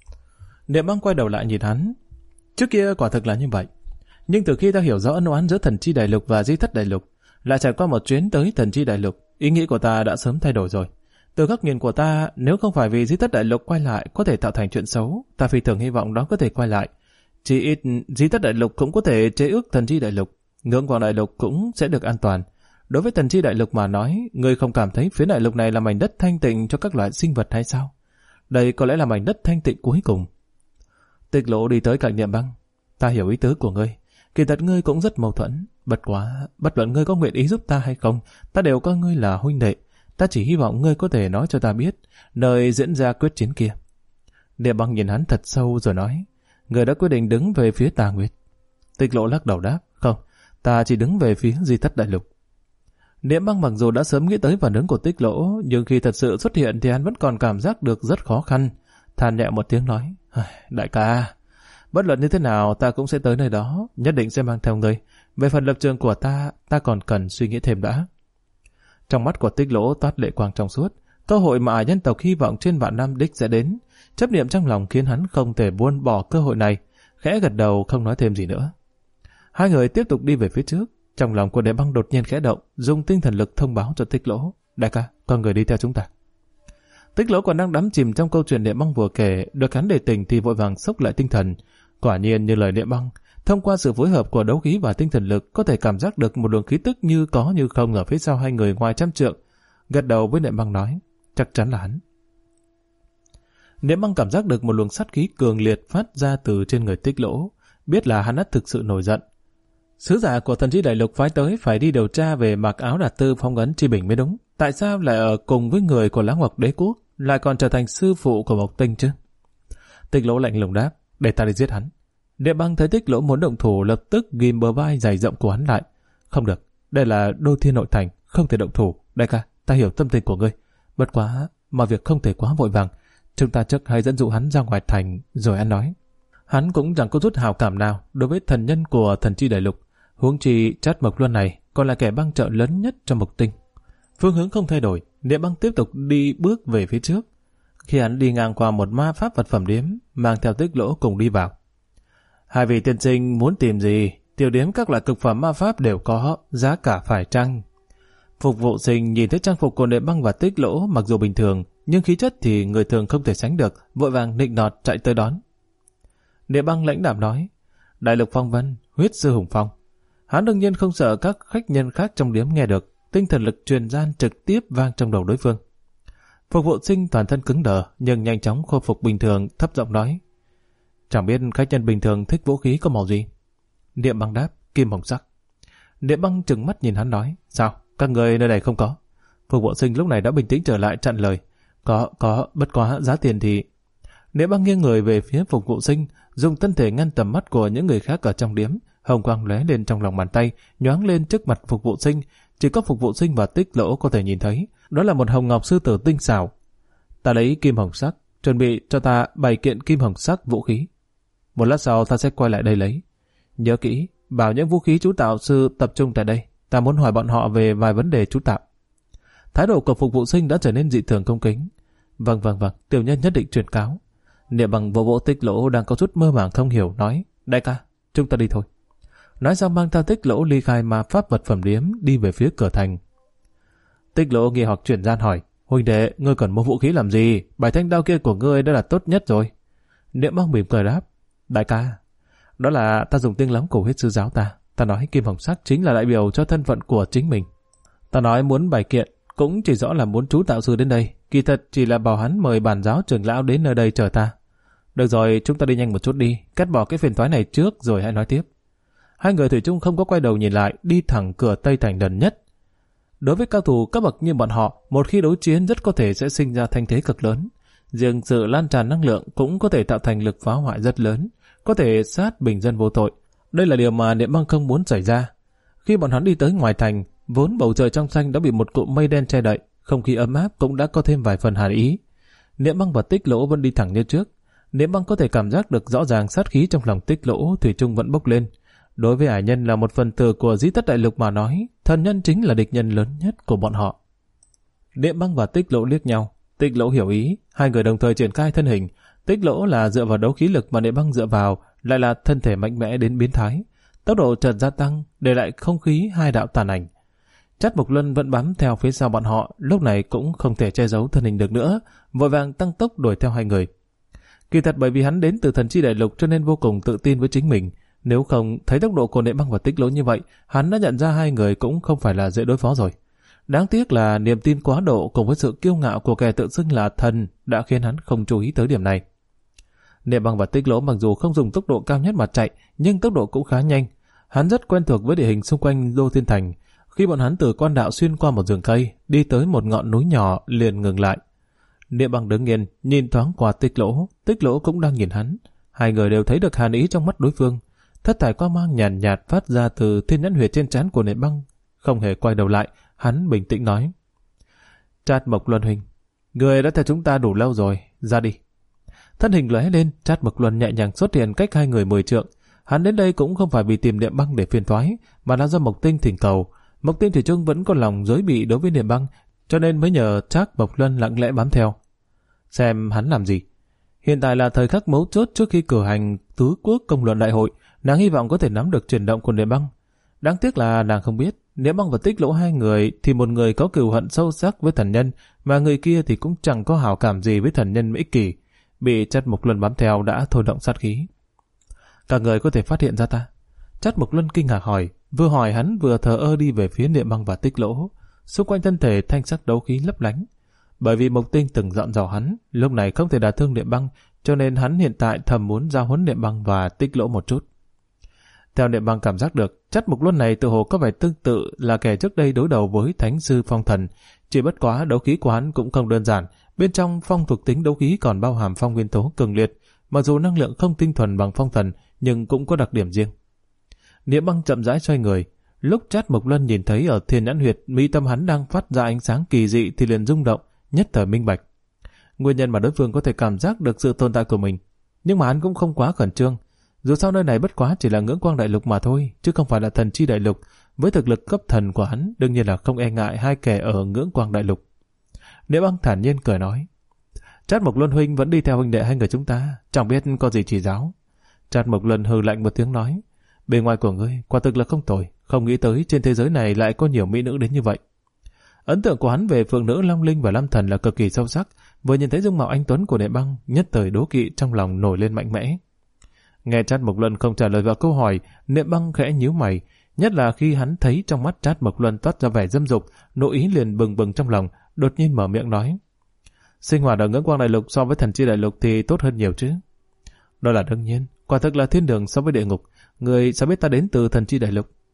Niệm Băng quay đầu lại nhìn hắn. Trước kia quả thực là như vậy, nhưng từ khi ta hiểu rõ ân oán giữa Thần Chi Đại Lục và Di Thất Đại Lục, lại trải qua một chuyến tới Thần Chi Đại Lục, ý nghĩ của ta đã sớm thay đổi rồi. Từ góc nhìn của ta, nếu không phải vì Di Thất Đại Lục quay lại có thể tạo thành chuyện xấu, ta phi thường hy vọng đó có thể quay lại. Chỉ ít Di Thất Đại Lục cũng có thể chế ước Thần Chi Đại Lục, Ngưỡng Quang Đại Lục cũng sẽ được an toàn. Đối với Thần Chi Đại Lục mà nói, ngươi không cảm thấy phía đại lục này là mảnh đất thanh tịnh cho các loại sinh vật hay sao? Đây có lẽ là mảnh đất thanh tịnh cuối cùng. Tích Lỗ đi tới cạnh Niệm Băng. Ta hiểu ý tứ của ngươi, kỳ thật ngươi cũng rất mâu thuẫn, bất quá, bất luận ngươi có nguyện ý giúp ta hay không, ta đều coi ngươi là huynh đệ. Ta chỉ hy vọng ngươi có thể nói cho ta biết nơi diễn ra quyết chiến kia. Niệm Băng nhìn hắn thật sâu rồi nói, ngươi đã quyết định đứng về phía Tà Nguyệt. Tích Lỗ lắc đầu đáp, không, ta chỉ đứng về phía Di Thất Đại Lục. Niệm Băng mặc dù đã sớm nghĩ tới phản ứng của Tích Lỗ, nhưng khi thật sự xuất hiện thì hắn vẫn còn cảm giác được rất khó khăn. Than nhẹ một tiếng nói, đại ca, bất luận như thế nào ta cũng sẽ tới nơi đó, nhất định sẽ mang theo ngươi. Về phần lập trường của ta còn cần suy nghĩ thêm đã. Trong mắt của Tích Lỗ toát lệ quang trong suốt, cơ hội mà nhân tộc hy vọng trên vạn năm đích sẽ đến. Chấp niệm trong lòng khiến hắn không thể buông bỏ cơ hội này, khẽ gật đầu không nói thêm gì nữa. Hai người tiếp tục đi về phía trước. Trong lòng của Niệm Băng đột nhiên khẽ động, dùng tinh thần lực thông báo cho Tích Lỗ, đại ca, con người đi theo chúng ta. Tích Lỗ còn đang đắm chìm trong câu chuyện Niệm Băng vừa kể, được hắn đề tỉnh thì vội vàng xốc lại tinh thần. Quả nhiên như lời Niệm Băng, thông qua sự phối hợp của đấu khí và tinh thần lực có thể cảm giác được một luồng khí tức như có như không ở phía sau hai người ngoài trăm trượng. Gật đầu với Niệm Băng nói, chắc chắn là hắn. Niệm Băng cảm giác được một luồng sát khí cường liệt phát ra từ trên người Tích Lỗ, biết là hắn đã thực sự nổi giận. Sứ giả của Thần Chi Đại Lục phái tới phải đi điều tra về mặc áo đặt tư phong ấn Chi Bình mới đúng. Tại sao lại ở cùng với người của Lãng Ngọc Đế Quốc, lại còn trở thành sư phụ của Mộc Tinh chứ? Tích Lỗ lạnh lùng đáp, để ta đi giết hắn. Niệm Băng thấy Tích Lỗ muốn động thủ, lập tức ghim bờ vai dày rộng của hắn lại. Không được, đây là Đô Thiên Nội Thành, không thể động thủ. Đại ca, ta hiểu tâm tình của ngươi, bất quá mà việc không thể quá vội vàng. Chúng ta trước hãy dẫn dụ hắn ra ngoài thành rồi ăn nói. Hắn cũng chẳng có chút hào cảm nào đối với thần nhân của Thần Chi Đại Lục, huống chi Trát Mộc Luân này còn là kẻ băng trợ lớn nhất trong Mộc Tinh. Phương hướng không thay đổi, Niệm Băng tiếp tục đi bước về phía trước. Khi hắn đi ngang qua một ma pháp vật phẩm điếm, mang theo Tích Lỗ cùng đi vào. Hai vị tiên sinh muốn tìm gì? Tiểu điếm các loại cực phẩm ma pháp đều có, giá cả phải chăng? Phục vụ sinh nhìn thấy trang phục của Niệm Băng và Tích Lỗ mặc dù bình thường, nhưng khí chất thì người thường không thể sánh được, vội vàng nịnh nọt chạy tới đón. Niệm Băng lãnh đạm nói, Đại Lục Phong Vân, huyết sư hùng phong. Hắn đương nhiên không sợ các khách nhân khác trong điếm nghe được, tinh thần lực truyền gian trực tiếp vang trong đầu đối phương. Phục vụ sinh toàn thân cứng đờ nhưng nhanh chóng khôi phục bình thường, thấp giọng nói, chẳng biết khách nhân bình thường thích vũ khí có màu gì? Niệm Băng đáp, kim hồng sắc. Niệm Băng trừng mắt nhìn hắn nói, sao, Các người nơi này không có. Phục vụ sinh lúc này đã bình tĩnh trở lại chặn lời. Có, bất quá giá tiền thì... Niệm Băng nghiêng người về phía phục vụ sinh, dùng thân thể ngăn tầm mắt của những người khác ở trong điếm. Hồng quang lóe lên trong lòng bàn tay, nhoáng lên trước mặt phục vụ sinh. Chỉ có phục vụ sinh và Tích Lỗ có thể nhìn thấy. Đó là một hồng ngọc sư tử tinh xảo. Ta lấy kim hồng sắc, chuẩn bị cho ta 7 kiện kim hồng sắc vũ khí. Một lát sau ta sẽ quay lại đây lấy. Nhớ kỹ, bảo những vũ khí chú tạo sư tập trung tại đây. Ta muốn hỏi bọn họ về vài vấn đề chú tạo. Thái độ của phục vụ sinh đã trở nên dị thường cung kính. Vâng, tiểu nhân nhất định truyền cáo. Niệm Băng vỗ vỗ Tích Lỗ đang có chút mơ màng thông hiểu nói, đại ca, chúng ta đi thôi. Nói xong mang theo Tích Lỗ ly khai ma pháp vật phẩm điếm đi về phía cửa thành. Tích Lỗ nghi hoặc chuyển gian hỏi, huynh đệ, ngươi còn mua vũ khí làm gì? 7 thanh đao kia của ngươi đã là tốt nhất rồi. Niệm Băng mỉm cười đáp, đại ca, đó là ta dùng tiếng lóng cổ huyết sư giáo ta. Ta nói kim hồng sắc chính là đại biểu cho thân phận của chính mình. Ta nói muốn 7 kiện cũng chỉ rõ là muốn chú tạo sư đến đây. Kỳ thật chỉ là bảo hắn mời bản giáo trưởng lão đến nơi đây chờ ta. Được rồi, chúng ta đi nhanh một chút đi, cắt bỏ cái phiền toái này trước rồi hãy nói tiếp. Hai người thủy chung không có quay đầu nhìn lại, đi thẳng cửa Tây Thành gần nhất. Đối với cao thủ cấp bậc như bọn họ, một khi đối chiến rất có thể sẽ sinh ra thanh thế cực lớn. Riêng sự lan tràn năng lượng cũng có thể tạo thành lực phá hoại rất lớn, có thể sát bình dân vô tội. Đây là điều mà Niệm Băng không muốn xảy ra. Khi bọn hắn đi tới ngoài thành, vốn bầu trời trong xanh đã bị một cụm mây đen che đậy, không khí ấm áp cũng đã có thêm vài phần hàn ý. Niệm Băng và Tích Lỗ vẫn đi thẳng như trước. Niệm Băng có thể cảm giác được rõ ràng sát khí trong lòng Tích Lỗ thủy chung vẫn bốc lên. Đối với ải nhân là một phần tử của Dĩ Tất Đại Lục mà nói, thần nhân chính là địch nhân lớn nhất của bọn họ. Niệm Băng và Tích Lỗ liếc nhau, Tích Lỗ hiểu ý, hai người đồng thời triển khai thân hình. Tích Lỗ là dựa vào đấu khí lực mà Niệm Băng dựa vào lại là thân thể mạnh mẽ đến biến thái. Tốc độ chợt gia tăng, để lại không khí hai đạo tàn ảnh. Trát Mộc Luân vẫn bám theo phía sau bọn họ, lúc này cũng không thể che giấu thân hình được nữa, vội vàng tăng tốc đuổi theo hai người. Kỳ thật bởi vì hắn đến từ thần chi đại lục cho nên vô cùng tự tin với chính mình. Nếu không thấy tốc độ của Niệm Băng và Tích Lỗ như vậy, hắn đã nhận ra hai người cũng không phải là dễ đối phó rồi. Đáng tiếc là niềm tin quá độ cùng với sự kiêu ngạo của kẻ tự xưng là thần đã khiến hắn không chú ý tới điểm này. Niệm Băng và Tích Lỗ mặc dù không dùng tốc độ cao nhất mà chạy, nhưng tốc độ cũng khá nhanh. Hắn rất quen thuộc với địa hình xung quanh Đô Thiên Thành. Khi bọn hắn từ quan đạo xuyên qua một rừng cây, đi tới một ngọn núi nhỏ liền ngừng lại. Niệm Băng đứng yên, nhìn thoáng qua Tích Lỗ cũng đang nhìn hắn. Hai người đều thấy được hàn ý trong mắt đối phương. Thất thải quang mang nhàn nhạt phát ra từ thiên nhãn huyệt trên trán của Niệm Băng. Không hề quay đầu lại, hắn bình tĩnh nói: Trát Mộc Luân huynh, người đã theo chúng ta đủ lâu rồi, ra đi. Thân hình lóe lên, Trát Mộc Luân nhẹ nhàng xuất hiện cách hai người 10 trượng. Hắn đến đây cũng không phải vì tìm Niệm Băng để phiền toái, mà là do Mộc Tinh thỉnh cầu. Mộc Tinh thủy chung vẫn còn lòng giới bị đối với Niệm Băng, cho nên mới nhờ Trát Mộc Luân lặng lẽ bám theo. Xem hắn làm gì. Hiện tại là thời khắc mấu chốt trước khi cử hành tứ quốc công luận đại hội, nàng hy vọng có thể nắm được chuyển động của Niệm Băng. Đáng tiếc là nàng không biết, Niệm Băng và Tích Lỗ hai người thì một người có cừu hận sâu sắc với thần nhân, mà người kia thì cũng chẳng có hảo cảm gì với thần nhân ích kỷ. Bị Trát Mộc Luân bám theo đã thôi động sát khí. Các người có thể phát hiện ra ta? Trát Mộc Luân kinh ngạc hỏi, vừa hỏi hắn vừa thờ ơ đi về phía Niệm Băng và Tích Lỗ. Xung quanh thân thể thanh sắc đấu khí lấp lánh. Bởi vì Mộc Tinh từng dặn dò hắn, lúc này không thể đả thương Niệm Băng, cho nên hắn hiện tại thầm muốn giao huấn Niệm Băng và Tích Lỗ một chút. Theo Niệm Băng cảm giác được, Trát Mộc Luân này tự hồ có vẻ tương tự là kẻ trước đây đối đầu với Thánh sư Phong Thần, chỉ bất quá đấu khí của hắn cũng không đơn giản, bên trong phong thuộc tính đấu khí còn bao hàm phong nguyên tố cường liệt, mặc dù năng lượng không tinh thuần bằng Phong Thần, nhưng cũng có đặc điểm riêng. Niệm Băng chậm rãi xoay người, lúc Trát Mộc Luân nhìn thấy ở thiên nhãn huyệt mi tâm hắn đang phát ra ánh sáng kỳ dị thì liền rung động, nhất thời minh bạch. Nguyên nhân mà đối phương có thể cảm giác được sự tồn tại của mình, nhưng mà hắn cũng không quá khẩn trương. Dù sao nơi này bất quá chỉ là ngưỡng quang đại lục mà thôi, chứ không phải là thần chi đại lục. Với thực lực cấp thần của hắn, đương nhiên là không e ngại hai kẻ ở ngưỡng quang đại lục. Niệm Băng thản nhiên cười nói: Trát Mộc Luân huynh vẫn đi theo huynh đệ hai người chúng ta, chẳng biết có gì chỉ giáo. Trát Mộc Luân hừ lạnh một tiếng nói: Bề ngoài của ngươi quả thực là không tồi, không nghĩ tới trên thế giới này lại có nhiều mỹ nữ đến như vậy. Ấn tượng của hắn về phượng nữ Long Linh và Lam Thần là cực kỳ sâu sắc. Vừa nhìn thấy dung mạo anh tuấn của Niệm Băng, nhất thời đố kỵ trong lòng nổi lên mạnh mẽ. Nghe Trát Mộc Luân không trả lời vào câu hỏi, Niệm Băng khẽ nhíu mày, nhất là khi hắn thấy trong mắt Trát Mộc Luân toát ra vẻ dâm dục, nội ý liền bừng bừng trong lòng, đột nhiên mở miệng nói: Sinh hoạt ở ngưỡng quang đại lục so với thần chi đại lục thì tốt hơn nhiều chứ? Đó là đương nhiên, quả thực là thiên đường so với địa ngục. Người sao biết ta đến từ thần chi đại lục?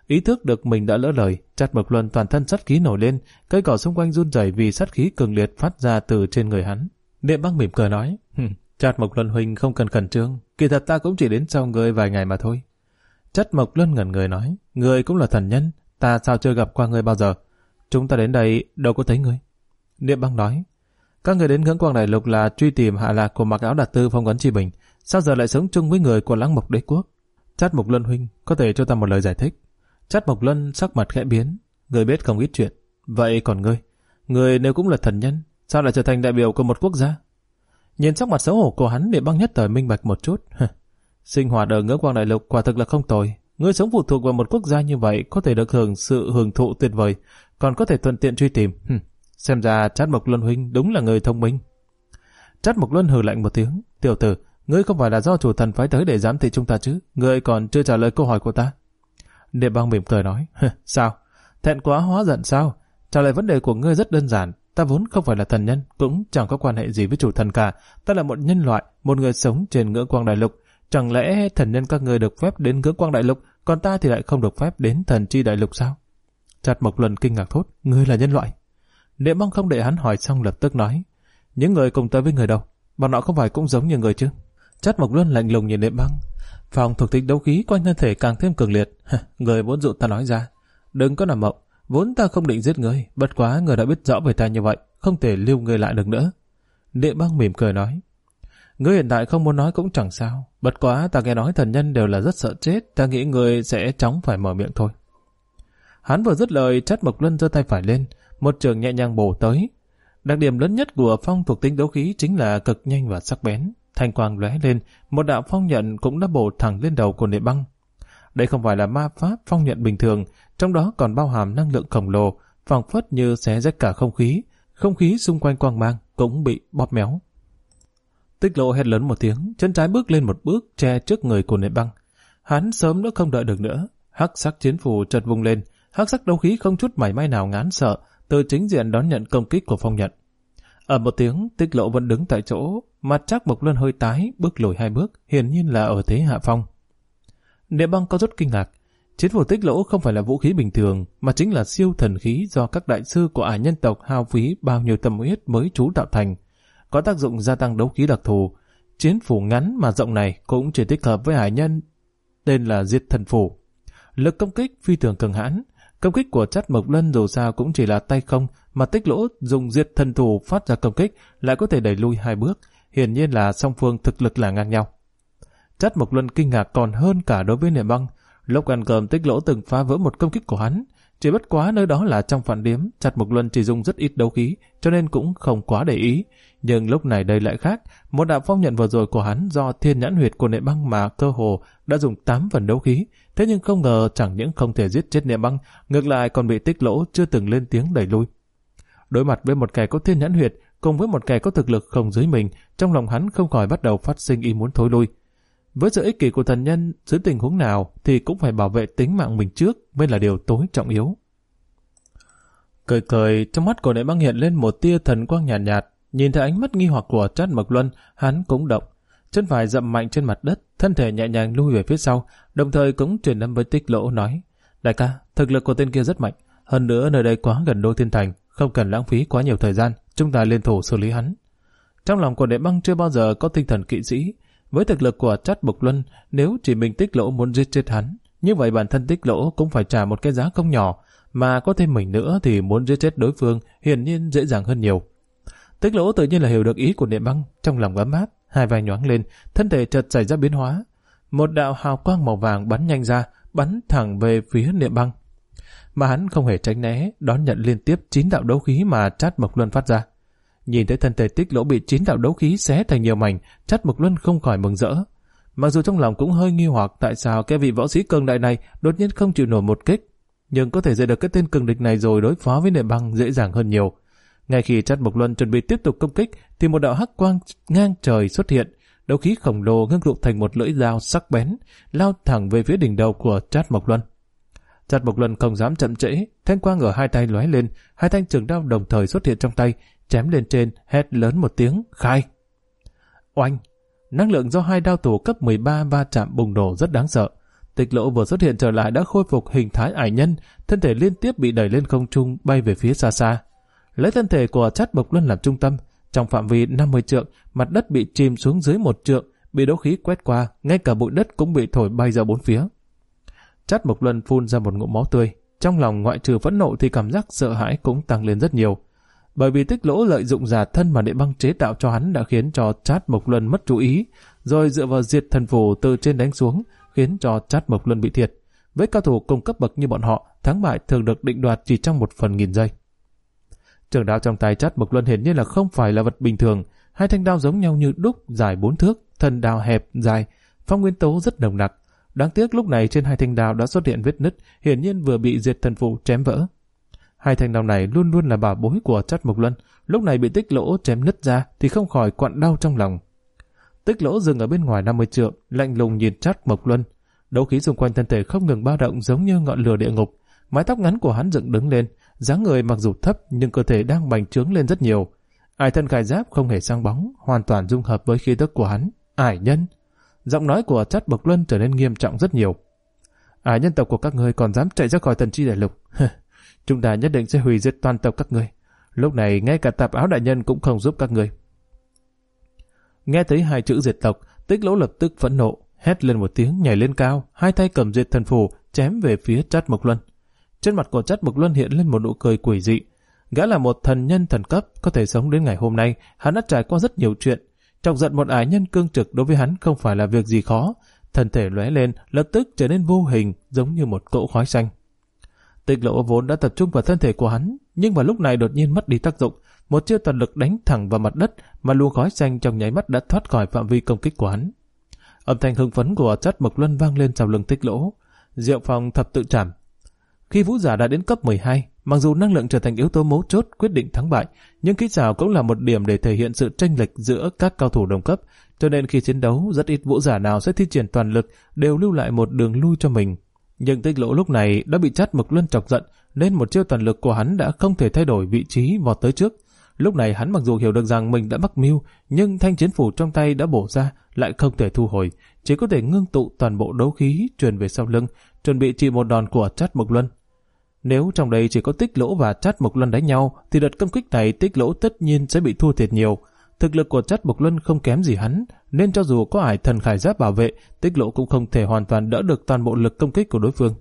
Ý thức được mình đã lỡ lời, Trát Mộc Luân toàn thân sát khí nổi lên, cây cỏ xung quanh run rẩy vì sát khí cường liệt phát ra từ trên người hắn. Niệm Băng mỉm cười nói, Trát Mộc Luân huynh không cần khẩn trương, kỳ thật ta cũng chỉ đến sau ngươi vài ngày mà thôi. Trát Mộc Luân ngẩn người nói, ngươi cũng là thần nhân, ta sao chưa gặp qua ngươi bao giờ? Chúng ta đến đây đâu có thấy ngươi. Niệm Băng nói, các người đến Ngưỡng Quang Đại Lục là truy tìm hạ lạc của Mặc Áo Đạt Tư Phong Ấn Chi Bình, sao giờ lại sống chung với người của Lăng Mộc Đế Quốc? Trát Mộc Luân huynh, có thể cho ta một lời giải thích? Trát Mộc Luân sắc mặt khẽ biến, người biết không ít chuyện. Vậy còn ngươi nếu cũng là thần nhân, sao lại trở thành đại biểu của một quốc gia? Nhìn sắc mặt xấu hổ của hắn, Niệm Băng nhất thời minh bạch một chút. Sinh hoạt ở Ngưỡng Quang Đại Lục quả thực là không tồi. Ngươi sống phụ thuộc vào một quốc gia như vậy, có thể được hưởng sự hưởng thụ tuyệt vời, còn có thể thuận tiện truy tìm. Xem ra Trát Mộc Luân huynh đúng là người thông minh. Trát Mộc Luân hừ lạnh một tiếng, tiểu tử, ngươi không phải là do chủ thần phái tới để giám thị chúng ta chứ? Ngươi còn chưa trả lời câu hỏi của ta. Niệm Băng mỉm cười nói, sao? Thẹn quá hóa giận sao? Trả lời vấn đề của ngươi rất đơn giản, ta vốn không phải là thần nhân, cũng chẳng có quan hệ gì với chủ thần cả. Ta là một nhân loại, một người sống trên Ngưỡng Quang Đại Lục. Chẳng lẽ thần nhân các ngươi được phép đến Ngưỡng Quang Đại Lục, còn ta thì lại không được phép đến Thần Chi Đại Lục sao? Trát Mộc Luân kinh ngạc thốt, ngươi là nhân loại? Niệm Băng không để hắn hỏi xong lập tức nói, những người cùng tới với người đâu? Bọn họ không phải cũng giống như người chứ? Trát Mộc Luân lạnh lùng nhìn Niệm Băng. Phòng thuộc tính đấu khí quanh thân thể càng thêm cường liệt. Người muốn dụ ta nói ra, đừng có nằm mộng. Vốn ta không định giết ngươi, bất quá người đã biết rõ về ta như vậy, không thể lưu ngươi lại được nữa. Niệm Băng mỉm cười nói, ngươi hiện tại không muốn nói cũng chẳng sao, bất quá ta nghe nói thần nhân đều là rất sợ chết, ta nghĩ ngươi sẽ chóng phải mở miệng thôi. Hắn vừa dứt lời, Trát Mộc Luân giơ tay phải lên, một trường nhẹ nhàng bổ tới. Đặc điểm lớn nhất của phong thuộc tính đấu khí chính là cực nhanh và sắc bén. Thanh quang lóe lên, một đạo phong nhận cũng đã bổ thẳng lên đầu của Niệm Băng. Đây không phải là ma pháp phong nhận bình thường, trong đó còn bao hàm năng lượng khổng lồ, phảng phất như xé rách cả không khí xung quanh quang mang cũng bị bóp méo. Tích Lộ hét lớn một tiếng, chân trái bước lên một bước che trước người của Niệm Băng. Hắn sớm đã không đợi được nữa, hắc sắc chiến phù chợt vung lên, hắc sắc đấu khí không chút mảy may nào ngán sợ, từ chính diện đón nhận công kích của phong nhận. Ở một tiếng, Tích Lộ vẫn đứng tại chỗ, mặt Trát Mộc Luân hơi tái, bước lùi 2 bước, hiển nhiên là ở thế hạ phong. Niệm Băng có chút kinh ngạc, chiến phù Tích Lỗ không phải là vũ khí bình thường, mà chính là siêu thần khí do các đại sư của ải nhân tộc hao phí bao nhiêu tâm huyết mới trú tạo thành, có tác dụng gia tăng đấu khí đặc thù. Chiến phù ngắn mà rộng này cũng chỉ thích hợp với ải nhân, tên là Diệt Thần Phù. Lực công kích phi thường cường hãn, công kích của Trát Mộc Luân dù sao cũng chỉ là tay không, mà Tích Lỗ dùng Diệt Thần Phù phát ra công kích lại có thể đẩy lui 2 bước, hiển nhiên là song phương thực lực là ngang nhau. Trát Mộc Luân kinh ngạc còn hơn cả đối với Niệm Băng. Lúc ăn cơm Tích Lỗ từng phá vỡ một công kích của hắn, chỉ bất quá nơi đó là trong phản điếm, Trát Mộc Luân chỉ dùng rất ít đấu khí, cho nên cũng không quá để ý. Nhưng lúc này đây lại khác, một đạo phong nhận vừa rồi của hắn do thiên nhãn huyệt của Niệm Băng mà cơ hồ đã dùng 8 phần đấu khí, thế nhưng không ngờ chẳng những không thể giết chết Niệm Băng, ngược lại còn bị Tích Lỗ chưa từng lên tiếng đẩy lui. Đối mặt với một kẻ có thiên nhãn huyệt cùng với một kẻ có thực lực không dưới mình, trong lòng hắn không khỏi bắt đầu phát sinh ý muốn thối lui. Với sự ích kỷ của thần nhân, dưới tình huống nào thì cũng phải bảo vệ tính mạng mình trước mới là điều tối trọng yếu. Cười cười, trong mắt của Niệm Băng hiện lên một tia thần quang nhàn nhạt, nhìn thấy ánh mắt nghi hoặc của Trát Mộc Luân, hắn cũng động, chân phải dậm mạnh trên mặt đất, thân thể nhẹ nhàng lui về phía sau, đồng thời cũng truyền âm với Tích Lỗ nói: "Đại ca, thực lực của tên kia rất mạnh, hơn nữa nơi đây quá gần Đô Thiên Thành, không cần lãng phí quá nhiều thời gian, chúng ta liên thủ xử lý hắn." Trong lòng của Niệm Băng chưa bao giờ có tinh thần kỵ sĩ. Với thực lực của Trát Mộc Luân, nếu chỉ mình Tích Lỗ muốn giết chết hắn, như vậy bản thân Tích Lỗ cũng phải trả một cái giá không nhỏ, mà có thêm mình nữa thì muốn giết chết đối phương hiển nhiên dễ dàng hơn nhiều. Tích Lỗ tự nhiên là hiểu được ý của Niệm Băng, trong lòng ấm áp, hai vai nhoáng lên, thân thể chợt xảy ra biến hóa. Một đạo hào quang màu vàng bắn nhanh ra, bắn thẳng về phía Niệm Băng. Mà hắn không hề tránh né, đón nhận liên tiếp 9 đạo đấu khí mà Trát Mộc Luân phát ra. Nhìn thấy thân thể Tích Lỗ bị 9 đạo đấu khí xé thành nhiều mảnh, Trát Mộc Luân không khỏi mừng rỡ. Mặc dù trong lòng cũng hơi nghi hoặc tại sao cái vị võ sĩ cường đại này đột nhiên không chịu nổi một kích, nhưng có thể dạy được cái tên cường địch này rồi đối phó với Niệm Băng dễ dàng hơn nhiều. Ngay khi Trát Mộc Luân chuẩn bị tiếp tục công kích, thì một đạo hắc quang ngang trời xuất hiện, đấu khí khổng lồ ngưng tụ thành một lưỡi dao sắc bén, lao thẳng về phía đỉnh đầu của Trát Mộc Luân. Trát Mộc Luân không dám chậm trễ, thanh quang ở hai tay lóe lên, hai thanh trường đao đồng thời xuất hiện trong tay, chém lên trên, hét lớn một tiếng, khai. Oanh! Năng lượng do hai đao tù cấp 13 va chạm bùng nổ rất đáng sợ. Tích Lỗ vừa xuất hiện trở lại đã khôi phục hình thái ải nhân, thân thể liên tiếp bị đẩy lên không trung bay về phía xa xa. Lấy thân thể của Trát Mộc Luân làm trung tâm, trong phạm vi 50 trượng, mặt đất bị chìm xuống dưới 1 trượng, bị đấu khí quét qua, ngay cả bụi đất cũng bị thổi bay ra 4 phía. Trát Mộc Luân phun ra một ngụm máu tươi, trong lòng ngoại trừ phẫn nộ thì cảm giác sợ hãi cũng tăng lên rất nhiều. Bởi vì Tích Lỗ lợi dụng giả thân mà Địa Băng chế tạo cho hắn đã khiến cho Trát Mộc Luân mất chú ý, rồi dựa vào diệt thần phù từ trên đánh xuống, khiến cho Trát Mộc Luân bị thiệt. Với cao thủ cùng cấp bậc như bọn họ, thắng bại thường được định đoạt chỉ trong 1/1000 giây. Trường đao trong tay Trát Mộc Luân hiển nhiên là không phải là vật bình thường, hai thanh đao giống nhau như đúc, dài 4 thước, thân đao hẹp, dài, phong nguyên tố rất nồng nặc. Đáng tiếc lúc này trên hai thanh đao đã xuất hiện vết nứt, hiển nhiên vừa bị diệt thần phù chém vỡ. Hai thanh đao này luôn luôn là bảo bối của Trát Mộc Luân, lúc này bị Tích Lỗ chém nứt ra thì không khỏi quặn đau trong lòng. Tích Lỗ dừng ở bên ngoài 50 trượng, lạnh lùng nhìn Trát Mộc Luân. Đấu khí xung quanh thân thể không ngừng ba động giống như ngọn lửa địa ngục. Mái tóc ngắn của hắn dựng đứng lên, dáng người mặc dù thấp nhưng cơ thể đang bành trướng lên rất nhiều. Ải thân khải giáp không hề sang bóng, hoàn toàn dung hợp với khí tức của hắn. Ải nhân. Giọng nói của Trát Mộc Luân trở nên nghiêm trọng rất nhiều. Ải nhân tộc của các ngươi còn dám chạy ra khỏi Thần Chi Đại Lục? Chúng ta nhất định sẽ hủy diệt toàn tộc các ngươi. Lúc này ngay cả Tạp Áo đại nhân cũng không giúp các ngươi. Nghe thấy hai chữ diệt tộc, Tích Lỗ lập tức phẫn nộ, hét lên một tiếng, nhảy lên cao, hai tay cầm diệt thần phù chém về phía Trát Mộc Luân. Trên mặt của Trát Mộc Luân hiện lên một nụ cười quỷ dị. Gã là một thần nhân thần cấp, có thể sống đến ngày hôm nay, hắn đã trải qua rất nhiều chuyện. Chọc giận một ải nhân cương trực đối với hắn không phải là việc gì khó. Thân thể lóe lên, lập tức trở nên vô hình, giống như một cỗ khói xanh. Tích Lỗ vốn đã tập trung vào thân thể của hắn, nhưng vào lúc này đột nhiên mất đi tác dụng, một chiêu toàn lực đánh thẳng vào mặt đất, mà luồng khói xanh trong nháy mắt đã thoát khỏi phạm vi công kích của hắn. Âm thanh hưng phấn của Trát Mộc Luân vang lên sau lưng Tích Lỗ. Diệu Phong thập tự trảm. Khi vũ giả đã đến cấp 12, mặc dù năng lượng trở thành yếu tố mấu chốt quyết định thắng bại, nhưng kỹ xảo cũng là một điểm để thể hiện sự chênh lệch giữa các cao thủ đồng cấp, cho nên khi chiến đấu rất ít vũ giả nào sẽ thi triển toàn lực, đều lưu lại một đường lui cho mình. Nhưng Tích Lỗ lúc này đã bị Trát Mộc Luân chọc giận, nên một chiêu toàn lực của hắn đã không thể thay đổi vị trí vọt tới trước. Lúc này hắn mặc dù hiểu được rằng mình đã mắc mưu, nhưng thanh chiến phủ trong tay đã bổ ra, lại không thể thu hồi, chỉ có thể ngưng tụ toàn bộ đấu khí truyền về sau lưng, chuẩn bị trị một đòn của Trát Mộc Luân. Nếu trong đây chỉ có Tích Lỗ và Trát Mộc Luân đánh nhau, thì đợt công kích này Tích Lỗ tất nhiên sẽ bị thua thiệt nhiều. Thực lực của Trát Mộc Luân không kém gì hắn, nên cho dù có ải thần khải giáp bảo vệ, Tích Lỗ cũng không thể hoàn toàn đỡ được toàn bộ lực công kích của đối phương.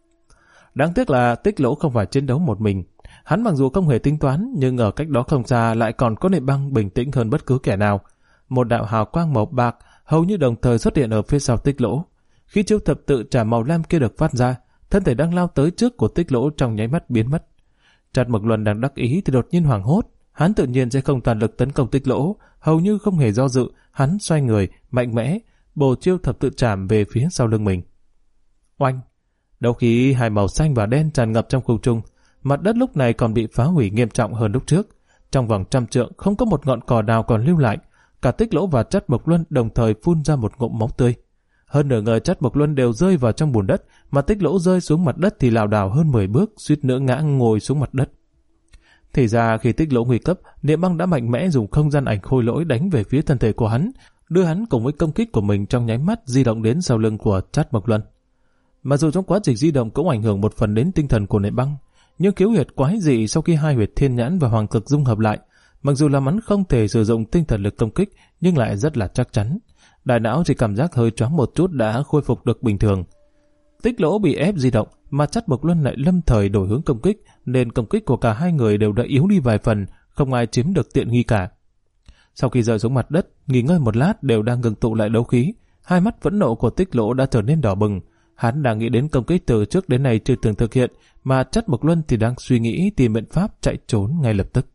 Đáng tiếc là Tích Lỗ không phải chiến đấu một mình. Hắn mặc dù không hề tính toán, nhưng ở cách đó không xa lại còn có Niệm Băng bình tĩnh hơn bất cứ kẻ nào. Một đạo hào quang màu bạc hầu như đồng thời xuất hiện ở phía sau Tích Lỗ. Khi chiêu thập tự trảm màu lam kia được phát ra, thân thể đang lao tới trước của Tích Lỗ trong nháy mắt biến mất. Trát Mộc Luân đang đắc ý thì đột nhiên hoảng hốt. Hắn tự nhiên sẽ không toàn lực tấn công Tích Lỗ, hầu như không hề do dự, hắn xoay người, mạnh mẽ, bổ chiêu thập tự trảm về phía sau lưng mình. Oanh! Đấu khí hai màu xanh và đen tràn ngập trong không trung, mặt đất lúc này còn bị phá hủy nghiêm trọng hơn lúc trước. Trong vòng 100 trượng không có một ngọn cỏ nào còn lưu lại, cả Tích Lỗ và Trát Mộc Luân đồng thời phun ra một ngụm máu tươi. Hơn nửa người Trát Mộc Luân đều rơi vào trong bùn đất, mà Tích Lỗ rơi xuống mặt đất thì lảo đảo hơn 10 bước, suýt nữa ngã ngồi xuống mặt đất. Thì ra khi Tích Lỗ nguy cấp, Niệm Băng đã mạnh mẽ dùng không gian ảnh khôi lỗi đánh về phía thân thể của hắn, đưa hắn cùng với công kích của mình trong nháy mắt di động đến sau lưng của Trát Mộc Luân. Mặc dù trong quá trình di động cũng ảnh hưởng một phần đến tinh thần của Niệm Băng, nhưng khiếu huyệt quái dị sau khi hai huyệt thiên nhãn và hoàng cực dung hợp lại, mặc dù làm hắn không thể sử dụng tinh thần lực công kích, nhưng lại rất là chắc chắn. Đại não chỉ cảm giác hơi choáng một chút đã khôi phục được bình thường. Tích Lỗ bị ép di động, mà Trát Mộc Luân lại lâm thời đổi hướng công kích, nên công kích của cả hai người đều đã yếu đi vài phần, không ai chiếm được tiện nghi cả. Sau khi rơi xuống mặt đất, nghỉ ngơi một lát đều đang ngừng tụ lại đấu khí, hai mắt phẫn nộ của Tích Lỗ đã trở nên đỏ bừng. Hắn đang nghĩ đến công kích từ trước đến nay chưa từng thực hiện, mà Trát Mộc Luân thì đang suy nghĩ tìm biện pháp chạy trốn ngay lập tức.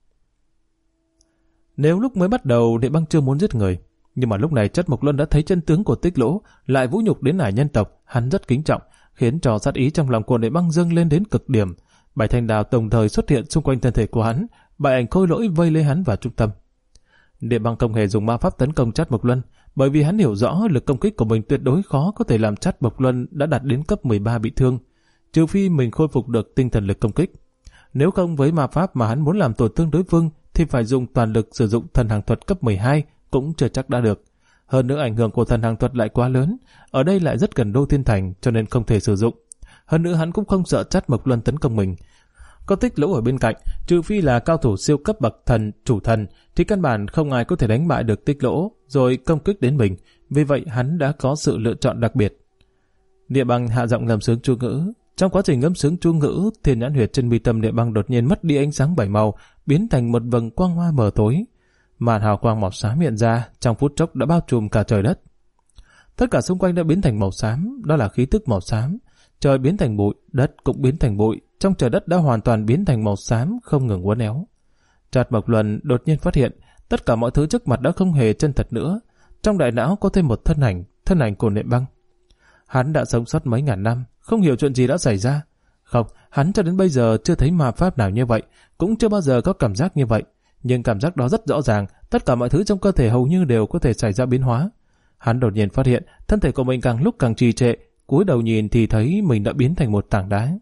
Nếu lúc mới bắt đầu Niệm Băng chưa muốn giết người, nhưng mà lúc này Trát Mộc Luân đã thấy chân tướng của Tích Lỗ, lại vũ nhục đến ải nhân tộc, hắn rất kính trọng, khiến cho sát ý trong lòng của Niệm Băng dâng lên đến cực điểm. Bảy thanh đao đồng thời xuất hiện xung quanh thân thể của hắn, bảy ảnh khôi lỗi vây lấy hắn vào trung tâm. Niệm Băng không hề dùng ma pháp tấn công Trát Mộc Luân, bởi vì hắn hiểu rõ lực công kích của mình tuyệt đối khó có thể làm Trát Mộc Luân đã đạt đến cấp 13 bị thương, trừ phi mình khôi phục được tinh thần lực công kích. Nếu không, với ma pháp mà hắn muốn làm tổn thương đối phương thì phải dùng toàn lực sử dụng thần hàng thuật cấp 12 cũng chưa chắc đã được. Hơn nữa ảnh hưởng của thần hàng thuật lại quá lớn, ở đây lại rất gần Đô Thiên Thành cho nên không thể sử dụng. Hơn nữa hắn cũng không sợ Trát Mộc Luân tấn công mình. Có Tích Lỗ ở bên cạnh, trừ phi là cao thủ siêu cấp bậc thần, chủ thần, thì căn bản không ai có thể đánh bại được Tích Lỗ rồi công kích đến mình. Vì vậy hắn đã có sự lựa chọn đặc biệt. Địa Băng hạ giọng ngâm sướng chú ngữ. Trong quá trình ngâm sướng chú ngữ, thiên nhãn huyệt trên mi tâm Địa Băng đột nhiên mất đi ánh sáng bảy màu, biến thành một vầng quang hoa mờ tối. Màn hào quang màu xám hiện ra, trong phút chốc đã bao trùm cả trời đất. Tất cả xung quanh đã biến thành màu xám, đó là khí tức màu xám. Trời biến thành bụi, đất cũng biến thành bụi, trong trời đất đã hoàn toàn biến thành màu xám không ngừng uốn éo. Trát Mộc Luân đột nhiên phát hiện, tất cả mọi thứ trước mặt đã không hề chân thật nữa. Trong đại não có thêm một thân ảnh của Niệm Băng. Hắn đã sống sót mấy ngàn năm, không hiểu chuyện gì đã xảy ra. Không, hắn cho đến bây giờ chưa thấy ma pháp nào như vậy, cũng chưa bao giờ có cảm giác như vậy. Nhưng cảm giác đó rất rõ ràng, tất cả mọi thứ trong cơ thể hầu như đều có thể xảy ra biến hóa. Hắn đột nhiên phát hiện, thân thể của mình càng lúc càng trì trệ, cúi đầu nhìn thì thấy mình đã biến thành một tảng đá.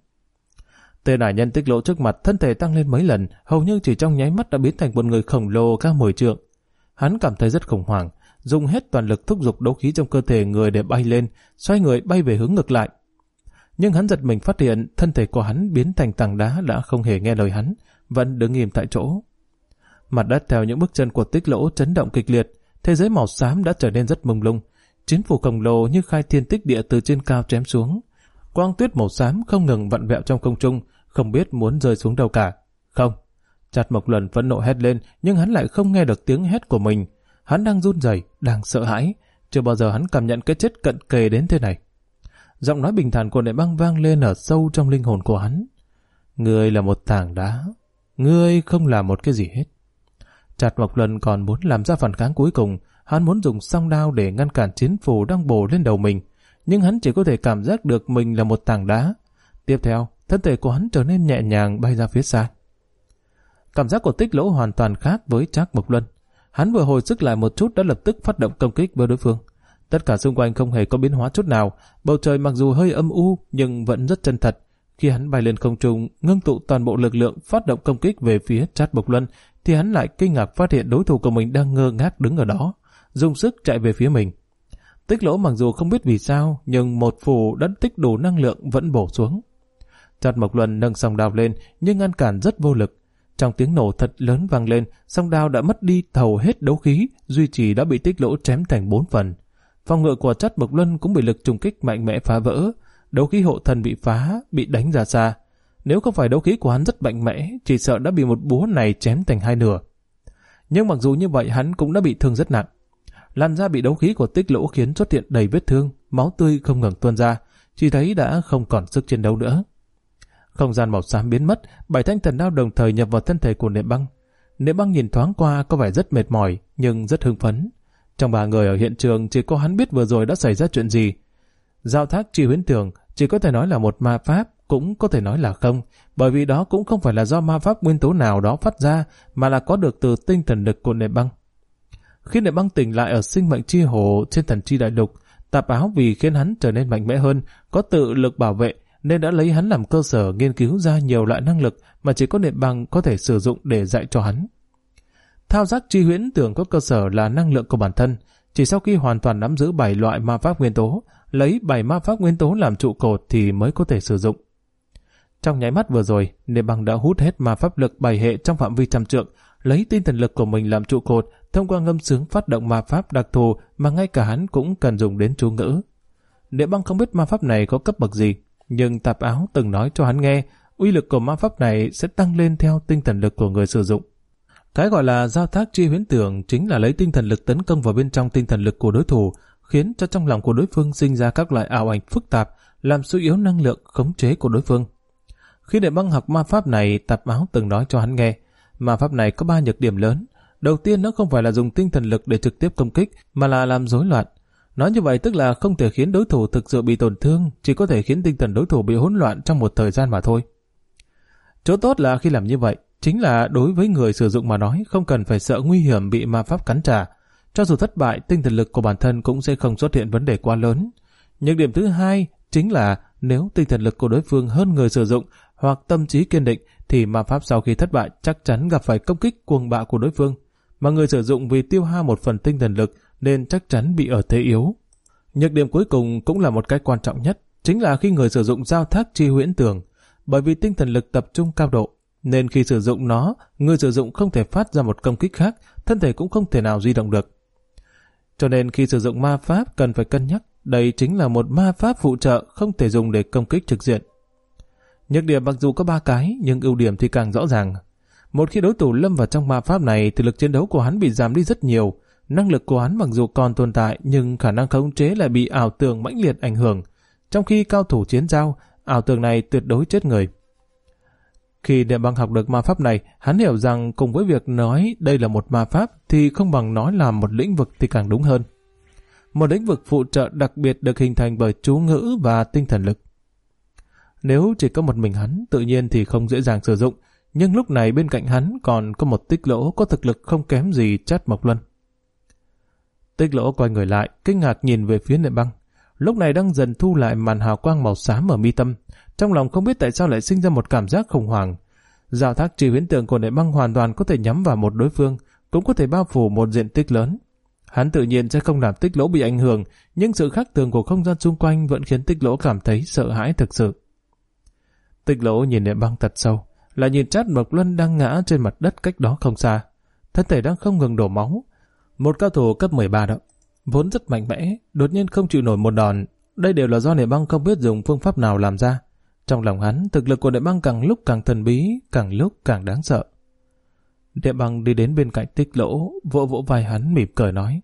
Tên ải nhân Tích Lỗ trước mặt thân thể tăng lên mấy lần, hầu như chỉ trong nháy mắt đã biến thành một người khổng lồ cao 10 trượng. Hắn cảm thấy rất khủng hoảng, dùng hết toàn lực thúc giục đấu khí trong cơ thể người để bay lên, xoay người bay về hướng ngược lại. Nhưng hắn giật mình phát hiện thân thể của hắn biến thành tảng đá đã không hề nghe lời hắn, vẫn đứng im tại chỗ. Mặt đất theo những bước chân của Tích Lỗ chấn động kịch liệt, thế giới màu xám đã trở nên rất mông lung. Chiến phủ khổng lồ như khai thiên tích địa từ trên cao chém xuống. Quang tuyết màu xám không ngừng vặn vẹo trong không trung, không biết muốn rơi xuống đâu cả. Không. Trát Mộc Luân phẫn nộ hét lên, nhưng hắn lại không nghe được tiếng hét của mình. Hắn đang run rẩy, đang sợ hãi. Chưa bao giờ hắn cảm nhận cái chết cận kề đến thế này. Giọng nói bình thản của Niệm Băng vang lên ở sâu trong linh hồn của hắn. Ngươi là một tảng đá. Ngươi không là một cái gì hết. Trát Mộc Luân còn muốn làm ra phản kháng cuối cùng. Hắn muốn dùng song đao để ngăn cản chiến phù đang bổ lên đầu mình. Nhưng hắn chỉ có thể cảm giác được mình là một tảng đá. Tiếp theo, thân thể của hắn trở nên nhẹ nhàng bay ra phía xa. Cảm giác của Tích Lỗ hoàn toàn khác với Trát Mộc Luân. Hắn vừa hồi sức lại một chút đã lập tức phát động công kích với đối phương. Tất cả xung quanh không hề có biến hóa chút nào, bầu trời mặc dù hơi âm u nhưng vẫn rất chân thật. Khi hắn bay lên không trung, ngưng tụ toàn bộ lực lượng phát động công kích về phía Trát Mộc Luân, thì hắn lại kinh ngạc phát hiện đối thủ của mình đang ngơ ngác đứng ở đó, dùng sức chạy về phía mình. Tích Lỗ mặc dù không biết vì sao, nhưng một phù đã tích đủ năng lượng vẫn bổ xuống. Trát Mộc Luân nâng song đao lên, nhưng ngăn cản rất vô lực. Trong tiếng nổ thật lớn vang lên, song đao đã mất đi hầu hết đấu khí, duy trì đã bị Tích Lỗ chém thành 4 phần. Phòng ngự của Trát Mộc Luân cũng bị lực trùng kích mạnh mẽ phá vỡ, đấu khí hộ thần bị phá, bị đánh ra xa. Nếu không phải đấu khí của hắn rất mạnh mẽ, chỉ sợ đã bị một búa này chém thành 2 nửa. Nhưng mặc dù như vậy hắn cũng đã bị thương rất nặng. Làn da bị đấu khí của Tích Lỗ khiến xuất hiện đầy vết thương, máu tươi không ngừng tuôn ra, chỉ thấy đã không còn sức chiến đấu nữa. Không gian màu xám biến mất, 7 thanh thần đao đồng thời nhập vào thân thể của Niệm Băng. Niệm Băng nhìn thoáng qua có vẻ rất mệt mỏi, nhưng rất hưng phấn. Trong 3 người ở hiện trường chỉ có hắn biết vừa rồi đã xảy ra chuyện gì. Giao thác Chi Huyễn Tưởng chỉ có thể nói là một ma pháp, cũng có thể nói là không, bởi vì đó cũng không phải là do ma pháp nguyên tố nào đó phát ra, mà là có được từ tinh thần lực của Niệm Băng. Khi Niệm Băng tỉnh lại ở sinh mệnh chi hồ trên thần chi đại lục, Tạp Áo vì khiến hắn trở nên mạnh mẽ hơn, có tự lực bảo vệ, nên đã lấy hắn làm cơ sở nghiên cứu ra nhiều loại năng lực mà chỉ có Niệm Băng có thể sử dụng để dạy cho hắn. Thao giác Chi Huyễn Tưởng có cơ sở là năng lượng của bản thân, chỉ sau khi hoàn toàn nắm giữ 7 loại ma pháp nguyên tố, lấy 7 ma pháp nguyên tố làm trụ cột thì mới có thể sử dụng. Trong nháy mắt vừa rồi, Niệm Băng đã hút hết ma pháp lực 7 hệ trong phạm vi 100 trượng, lấy tinh thần lực của mình làm trụ cột, thông qua ngâm sướng phát động ma pháp đặc thù mà ngay cả hắn cũng cần dùng đến chú ngữ. Niệm Băng không biết ma pháp này có cấp bậc gì, nhưng Tạp Áo từng nói cho hắn nghe, uy lực của ma pháp này sẽ tăng lên theo tinh thần lực của người sử dụng. Cái gọi là giao thác chi huyễn tưởng chính là lấy tinh thần lực tấn công vào bên trong tinh thần lực của đối thủ, khiến cho trong lòng của đối phương sinh ra các loại ảo ảnh phức tạp, làm suy yếu năng lượng khống chế của đối phương. Khi Niệm Băng học ma pháp này, Tạp Áo từng nói cho hắn nghe, ma pháp này có 3 nhược điểm lớn. Đầu tiên, nó không phải là dùng tinh thần lực để trực tiếp công kích, mà là làm rối loạn. Nói như vậy tức là không thể khiến đối thủ thực sự bị tổn thương, chỉ có thể khiến tinh thần đối thủ bị hỗn loạn trong một thời gian mà thôi. Chỗ tốt là khi làm như vậy, chính là đối với người sử dụng mà nói không cần phải sợ nguy hiểm bị ma pháp cắn trả. Cho dù thất bại, tinh thần lực của bản thân cũng sẽ không xuất hiện vấn đề quá lớn. Nhưng điểm thứ hai chính là nếu tinh thần lực của đối phương hơn người sử dụng hoặc tâm trí kiên định, thì ma pháp sau khi thất bại chắc chắn gặp phải công kích cuồng bạo của đối phương. Mà người sử dụng vì tiêu hao một phần tinh thần lực nên chắc chắn bị ở thế yếu. Nhược điểm cuối cùng cũng là một cái quan trọng nhất, chính là khi người sử dụng giao thác chi huyễn tường. Bởi vì tinh thần lực tập trung cao độ, nên khi sử dụng nó, người sử dụng không thể phát ra một công kích khác, thân thể cũng không thể nào di động được. Cho nên khi sử dụng ma pháp cần phải cân nhắc, đây chính là một ma pháp phụ trợ không thể dùng để công kích trực diện. Nhược điểm mặc dù có 3 cái, nhưng ưu điểm thì càng rõ ràng. Một khi đối thủ lâm vào trong ma pháp này thì lực chiến đấu của hắn bị giảm đi rất nhiều. Năng lực của hắn mặc dù còn tồn tại nhưng khả năng khống chế lại bị ảo tưởng mãnh liệt ảnh hưởng. Trong khi cao thủ chiến giao, ảo tưởng này tuyệt đối chết người. Khi Niệm Băng học được ma pháp này, hắn hiểu rằng cùng với việc nói đây là một ma pháp thì không bằng nói là một lĩnh vực thì càng đúng hơn. Một lĩnh vực phụ trợ đặc biệt được hình thành bởi chú ngữ và tinh thần lực. Nếu chỉ có một mình hắn, tự nhiên thì không dễ dàng sử dụng, nhưng lúc này bên cạnh hắn còn có một Tích Lỗ có thực lực không kém gì Trát Mộc Luân. Tích Lỗ quay người lại, kinh ngạc nhìn về phía Niệm Băng. Lúc này đang dần thu lại màn hào quang màu xám ở mi tâm, trong lòng không biết tại sao lại sinh ra một cảm giác khủng hoảng. Giao thác chi huyễn tượng của Niệm Băng hoàn toàn có thể nhắm vào một đối phương, cũng có thể bao phủ một diện tích lớn. Hắn tự nhiên sẽ không làm Tích Lỗ bị ảnh hưởng, nhưng sự khác thường của không gian xung quanh vẫn khiến Tích Lỗ cảm thấy sợ hãi thực sự. Tích Lỗ nhìn Niệm Băng thật sâu, lại nhìn Trát Mộc Luân đang ngã trên mặt đất cách đó không xa, thân thể đang không ngừng đổ máu. Một cao thủ cấp 13 đó, vốn rất mạnh mẽ, đột nhiên không chịu nổi một đòn. Đây đều là do Niệm Băng không biết dùng phương pháp nào làm ra. Trong lòng hắn, thực lực của Niệm Băng càng lúc càng thần bí, càng lúc càng đáng sợ. Niệm Băng đi đến bên cạnh Tích Lỗ, vỗ vỗ vai hắn mỉm cười nói: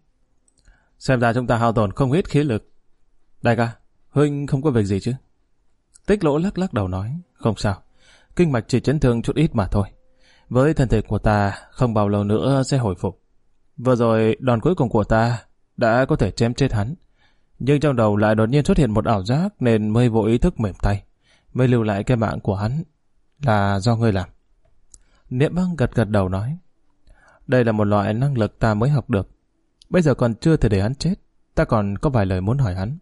xem ra chúng ta hao tổn không ít khí lực. Đại ca, huynh không có việc gì chứ? Tích Lỗ lắc lắc đầu nói: không sao, kinh mạch chỉ chấn thương chút ít mà thôi. Với thân thể của ta, không bao lâu nữa sẽ hồi phục. Vừa rồi, đòn cuối cùng của ta đã có thể chém chết hắn. Nhưng trong đầu lại đột nhiên xuất hiện một ảo giác nên mới vô ý thức mềm tay, mới lưu lại cái mạng của hắn. Là do ngươi làm. Niệm Băng gật gật đầu nói: đây là một loại năng lực ta mới học được. Bây giờ còn chưa thể để hắn chết, ta còn có vài lời muốn hỏi hắn.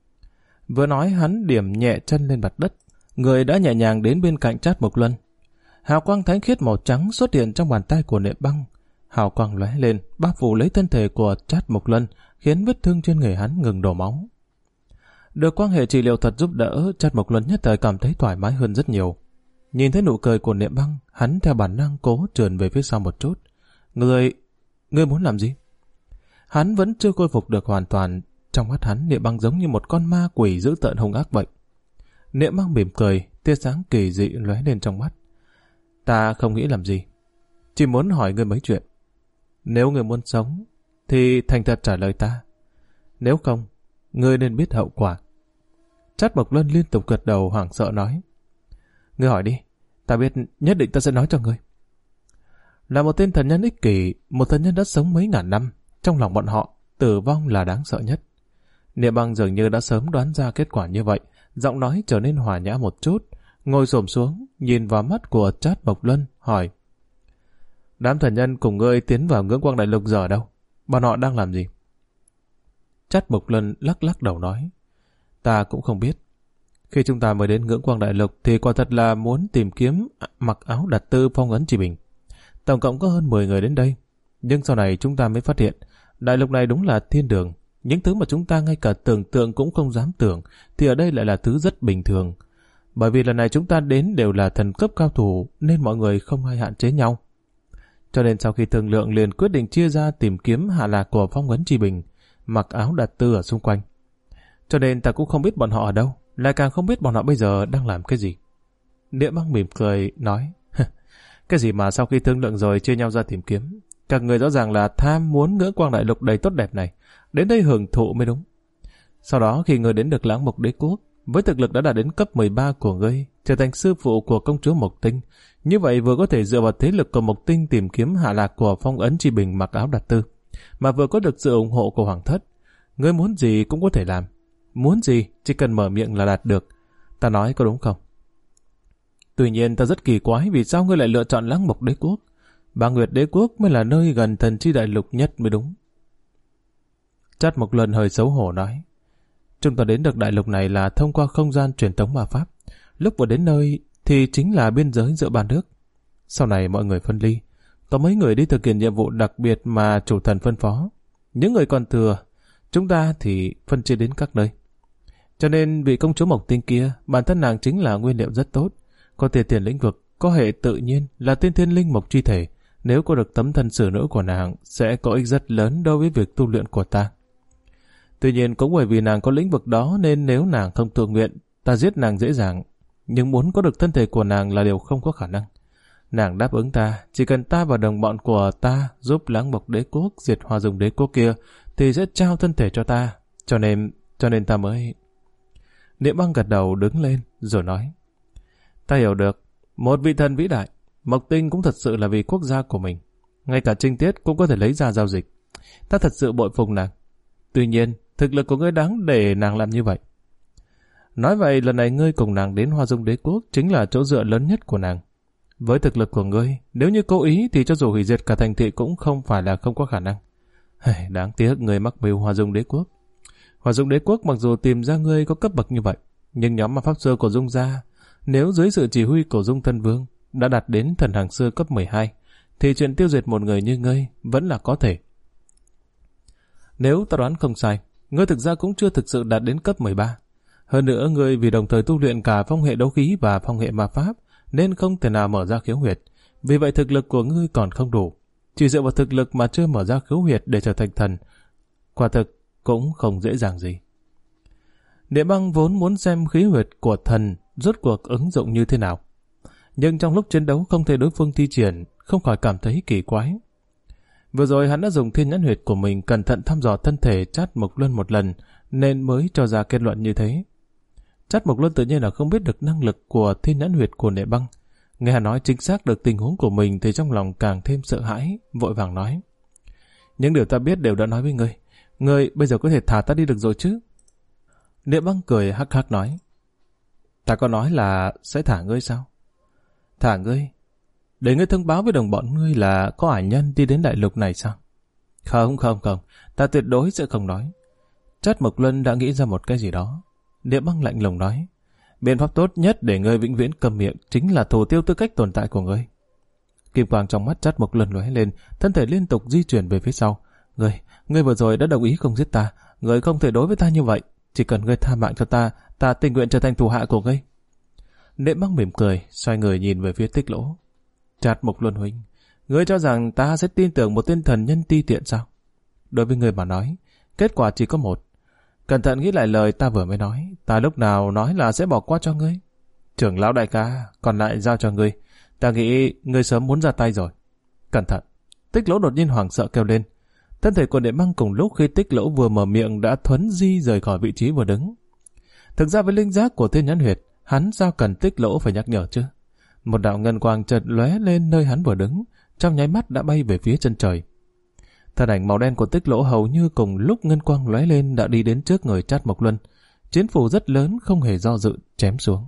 Vừa nói hắn điểm nhẹ chân lên mặt đất, người đã nhẹ nhàng đến bên cạnh Trát Mộc Luân. Hào quang thánh khiết màu trắng xuất hiện trong bàn tay của Niệm Băng. Hào quang lóe lên, bao phủ lấy thân thể của Trát Mộc Luân, khiến vết thương trên người hắn ngừng đổ máu. Được quan hệ trị liệu thuật giúp đỡ, Trát Mộc Luân nhất thời cảm thấy thoải mái hơn rất nhiều. Nhìn thấy nụ cười của Niệm Băng, hắn theo bản năng cố trườn về phía sau một chút. Ngươi muốn làm gì? Hắn vẫn chưa khôi phục được hoàn toàn. Trong mắt hắn, Niệm Băng giống như một con ma quỷ dữ tợn hung ác vậy. Niệm Băng mỉm cười, tia sáng kỳ dị lóe lên trong mắt. Ta không nghĩ làm gì, chỉ muốn hỏi ngươi mấy chuyện. Nếu ngươi muốn sống, thì thành thật trả lời ta. Nếu không, ngươi nên biết hậu quả. Trát Mộc Luân liên tục gật đầu hoảng sợ nói: ngươi hỏi đi, ta biết, nhất định ta sẽ nói cho ngươi. Là một tên thần nhân ích kỷ, một thần nhân đã sống mấy ngàn năm, trong lòng bọn họ, tử vong là đáng sợ nhất. Niệm Băng dường như đã sớm đoán ra kết quả như vậy, giọng nói trở nên hòa nhã một chút, ngồi xổm xuống, nhìn vào mắt của Trát Mộc Luân, hỏi: đám thần nhân cùng ngươi tiến vào Ngưỡng Quang Đại Lục giờ đâu? Bọn họ đang làm gì? Trát Mộc Luân lắc lắc đầu nói: ta cũng không biết. Khi chúng ta mới đến Ngưỡng Quang Đại Lục thì quả thật là muốn tìm kiếm mặc áo đặt tư phong ấn chỉ bình. Tổng cộng có hơn 10 người đến đây. Nhưng sau này chúng ta mới phát hiện, đại lục này đúng là thiên đường. Những thứ mà chúng ta ngay cả tưởng tượng cũng không dám tưởng, thì ở đây lại là thứ rất bình thường. Bởi vì lần này chúng ta đến đều là thần cấp cao thủ, nên mọi người không ai hạn chế nhau. Cho nên sau khi thương lượng liền quyết định chia ra tìm kiếm hạ lạc của phong ấn chi bình, mặc áo đặt tư ở xung quanh. Cho nên ta cũng không biết bọn họ ở đâu, lại càng không biết bọn họ bây giờ đang làm cái gì. Niệm Băng mỉm cười nói: cái gì mà sau khi thương lượng rồi chia nhau ra tìm kiếm? Các người rõ ràng là tham muốn Ngưỡng Quang Đại Lục đầy tốt đẹp này, đến đây hưởng thụ mới đúng. Sau đó khi người đến được Lãng Mộc Đế Quốc, với thực lực đã đạt đến cấp 13 của ngươi, trở thành sư phụ của công chúa Mộc Tinh, như vậy vừa có thể dựa vào thế lực của Mộc Tinh tìm kiếm hạ lạc của phong ấn chi bình mặc áo đặt tư, mà vừa có được sự ủng hộ của Hoàng Thất. Ngươi muốn gì cũng có thể làm, muốn gì chỉ cần mở miệng là đạt được. Ta nói có đúng không? Tuy nhiên ta rất kỳ quái vì sao ngươi lại lựa chọn Lãng Mộc Đế Quốc. Ba Nguyệt Đế Quốc mới là nơi gần thần chi đại lục nhất mới đúng. Trát Mộc Luân hơi xấu hổ nói: chúng ta đến được đại lục này là thông qua không gian truyền tống ma pháp. Lúc vừa đến nơi thì chính là biên giới giữa ba nước. Sau này mọi người phân ly, có mấy người đi thực hiện nhiệm vụ đặc biệt mà chủ thần phân phó. Những người còn thừa, chúng ta thì phân chia đến các nơi. Cho nên vị công chúa Mộc Tinh kia, bản thân nàng chính là nguyên liệu rất tốt. Có tiền lĩnh vực, có hệ tự nhiên là tiên thiên linh mộc chi thể. Nếu có được tấm thân xử nữ của nàng, sẽ có ích rất lớn đối với việc tu luyện của ta. Tuy nhiên cũng bởi vì nàng có lĩnh vực đó nên nếu nàng không tự nguyện, ta giết nàng dễ dàng. Nhưng muốn có được thân thể của nàng là điều không có khả năng. Nàng đáp ứng ta, chỉ cần ta và đồng bọn của ta giúp Lãng Mộc Đế Quốc diệt Hoa Dung Đế Quốc kia, thì sẽ trao thân thể cho ta. Cho nên ta mới... Niệm Băng gật đầu đứng lên, rồi nói. Ta hiểu được, một vị thần vĩ đại, Mộc Tinh cũng thật sự là vì quốc gia của mình. Ngay cả trinh tiết cũng có thể lấy ra giao dịch. Ta thật sự bội phục nàng. Tuy nhiên, thực lực của ngươi đáng để nàng làm như vậy. Nói vậy, lần này ngươi cùng nàng đến Hoa Dung Đế Quốc chính là chỗ dựa lớn nhất của nàng. Với thực lực của ngươi, nếu như cố ý thì cho dù hủy diệt cả thành thị cũng không phải là không có khả năng. Đáng tiếc ngươi mắc mưu Hoa Dung Đế Quốc. Hoa Dung Đế Quốc mặc dù tìm ra ngươi có cấp bậc như vậy, nhưng nhóm ma pháp sư của Dung gia, nếu dưới sự chỉ huy của Dung Thân Vương đã đạt đến thần hàng sư cấp 12, thì chuyện tiêu diệt một người như ngươi vẫn là có thể. Nếu ta đoán không sai, ngươi thực ra cũng chưa thực sự đạt đến cấp 13. Hơn nữa, ngươi vì đồng thời tu luyện cả phong hệ đấu khí và phong hệ ma pháp, nên không thể nào mở ra khiếu huyệt. Vì vậy thực lực của ngươi còn không đủ. Chỉ dựa vào thực lực mà chưa mở ra khiếu huyệt để trở thành thần, quả thực cũng không dễ dàng gì. Niệm Băng vốn muốn xem khí huyệt của thần rốt cuộc ứng dụng như thế nào. Nhưng trong lúc chiến đấu không thể đối phương thi triển, không khỏi cảm thấy kỳ quái. Vừa rồi hắn đã dùng thiên nhãn huyệt của mình cẩn thận thăm dò thân thể Trát Mộc Luân một lần, nên mới cho ra kết luận như thế. Trát Mộc Luân tự nhiên là không biết được năng lực của thiên nhãn huyệt của Niệm Băng. Nghe hắn nói chính xác được tình huống của mình thì trong lòng càng thêm sợ hãi, vội vàng nói. Những điều ta biết đều đã nói với ngươi. Ngươi bây giờ có thể thả ta đi được rồi chứ? Niệm Băng cười hắc hắc nói. Ta có nói là sẽ thả ngươi sao? Thả ngươi? Để ngươi thông báo với đồng bọn ngươi là có ải nhân đi đến đại lục này sao? Không, ta tuyệt đối sẽ không nói. Trát Mộc Luân đã nghĩ ra một cái gì đó. Niệm Băng lạnh lùng nói. Biện pháp tốt nhất để ngươi vĩnh viễn câm miệng chính là thủ tiêu tư cách tồn tại của ngươi. Kim quang trong mắt Trát Mộc Luân lóe lên, thân thể liên tục di chuyển về phía sau. Ngươi vừa rồi đã đồng ý không giết ta, ngươi không thể đối với ta như vậy. Chỉ cần ngươi tha mạng cho ta, ta tình nguyện trở thành thủ hạ của ngươi. Niệm Băng mỉm cười, xoay người nhìn về phía Tích Lỗ. Trát Mộc Luân huynh, ngươi cho rằng ta sẽ tin tưởng một tên thần nhân ti tiện sao? Đối với ngươi mà nói, kết quả chỉ có một. Cẩn thận nghĩ lại lời ta vừa mới nói, ta lúc nào nói là sẽ bỏ qua cho ngươi. Trưởng lão đại ca, còn lại giao cho ngươi. Ta nghĩ ngươi sớm muốn ra tay rồi. Cẩn thận. Tích Lỗ đột nhiên hoảng sợ kêu lên. Thân thể của Niệm Băng cùng lúc khi Tích Lỗ vừa mở miệng đã thuấn di rời khỏi vị trí vừa đứng. Thực ra với linh giác của thiên nhãn huyệt, hắn sao cần Tích Lỗ phải nhắc nhở chứ? Một đạo ngân quang chợt lóe lên nơi hắn vừa đứng, trong nháy mắt đã bay về phía chân trời. Thân ảnh màu đen của Tích Lỗ hầu như cùng lúc ngân quang lóe lên đã đi đến trước người Trát Mộc Luân. Chiến phủ rất lớn không hề do dự chém xuống.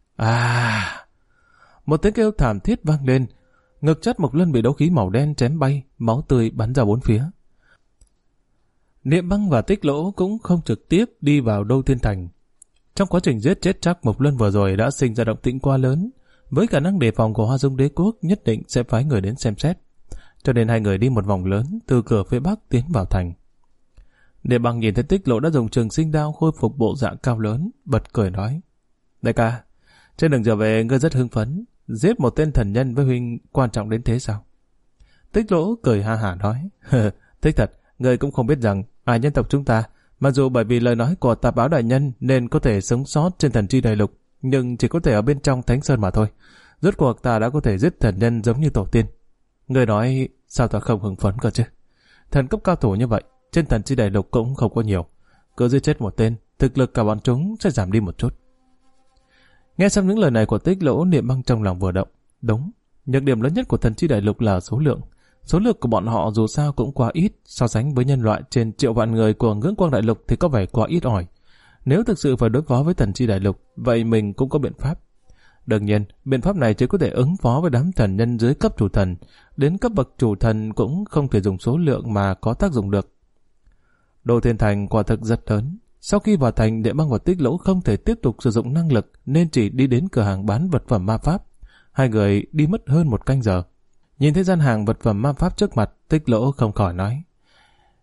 Một tiếng kêu thảm thiết vang lên, ngực Trát Mộc Luân bị đấu khí màu đen chém bay, máu tươi bắn ra bốn phía. Niệm Băng và Tích Lỗ cũng không trực tiếp đi vào Đô Thiên Thành. Trong quá trình giết chết Trát Mộc Luân vừa rồi đã sinh ra động tĩnh quá lớn, với khả năng đề phòng của Hoa Dung Đế Quốc nhất định sẽ phái người đến xem xét. Cho nên hai người đi một vòng lớn từ cửa phía bắc tiến vào thành. Niệm Băng nhìn thấy Tích Lỗ đã dùng trường sinh đao khôi phục bộ dạng cao lớn, bật cười nói: Đại ca, trên đường trở về ngươi rất hưng phấn, giết một tên thần nhân với huynh quan trọng đến thế sao? Tích Lỗ cười ha hả nói: Thích thật, ngươi cũng không biết rằng ai nhân tộc chúng ta, mặc dù bởi vì lời nói của Tạp Áo đại nhân nên có thể sống sót trên thần chi đại lục, nhưng chỉ có thể ở bên trong Thánh Sơn mà thôi. Rốt cuộc ta đã có thể giết thần nhân giống như tổ tiên. Người nói sao ta không hưng phấn cơ chứ? Thần cấp cao thủ như vậy, trên thần chi đại lục cũng không có nhiều. Cứ giết chết một tên, thực lực cả bọn chúng sẽ giảm đi một chút. Nghe xong những lời này của Tích Lỗ, Niệm Băng trong lòng vừa động. Đúng, nhược điểm lớn nhất của thần chi đại lục là số lượng. Số lượng của bọn họ dù sao cũng quá ít, so sánh với nhân loại trên triệu vạn người của Ngưỡng Quang đại lục thì có vẻ quá ít ỏi. Nếu thực sự phải đối phó với thần chi đại lục, vậy mình cũng có biện pháp. Đương nhiên, biện pháp này chỉ có thể ứng phó với đám thần nhân dưới cấp chủ thần. Đến cấp bậc chủ thần cũng không thể dùng số lượng mà có tác dụng được. Đô Thiên Thành quả thực rất lớn. Sau khi vào thành, Niệm Băng và Tích Lỗ không thể tiếp tục sử dụng năng lực nên chỉ đi đến cửa hàng bán vật phẩm ma pháp. Hai người đi mất hơn một canh giờ. Nhìn thấy gian hàng vật phẩm ma pháp trước mặt, Tích Lỗ không khỏi nói: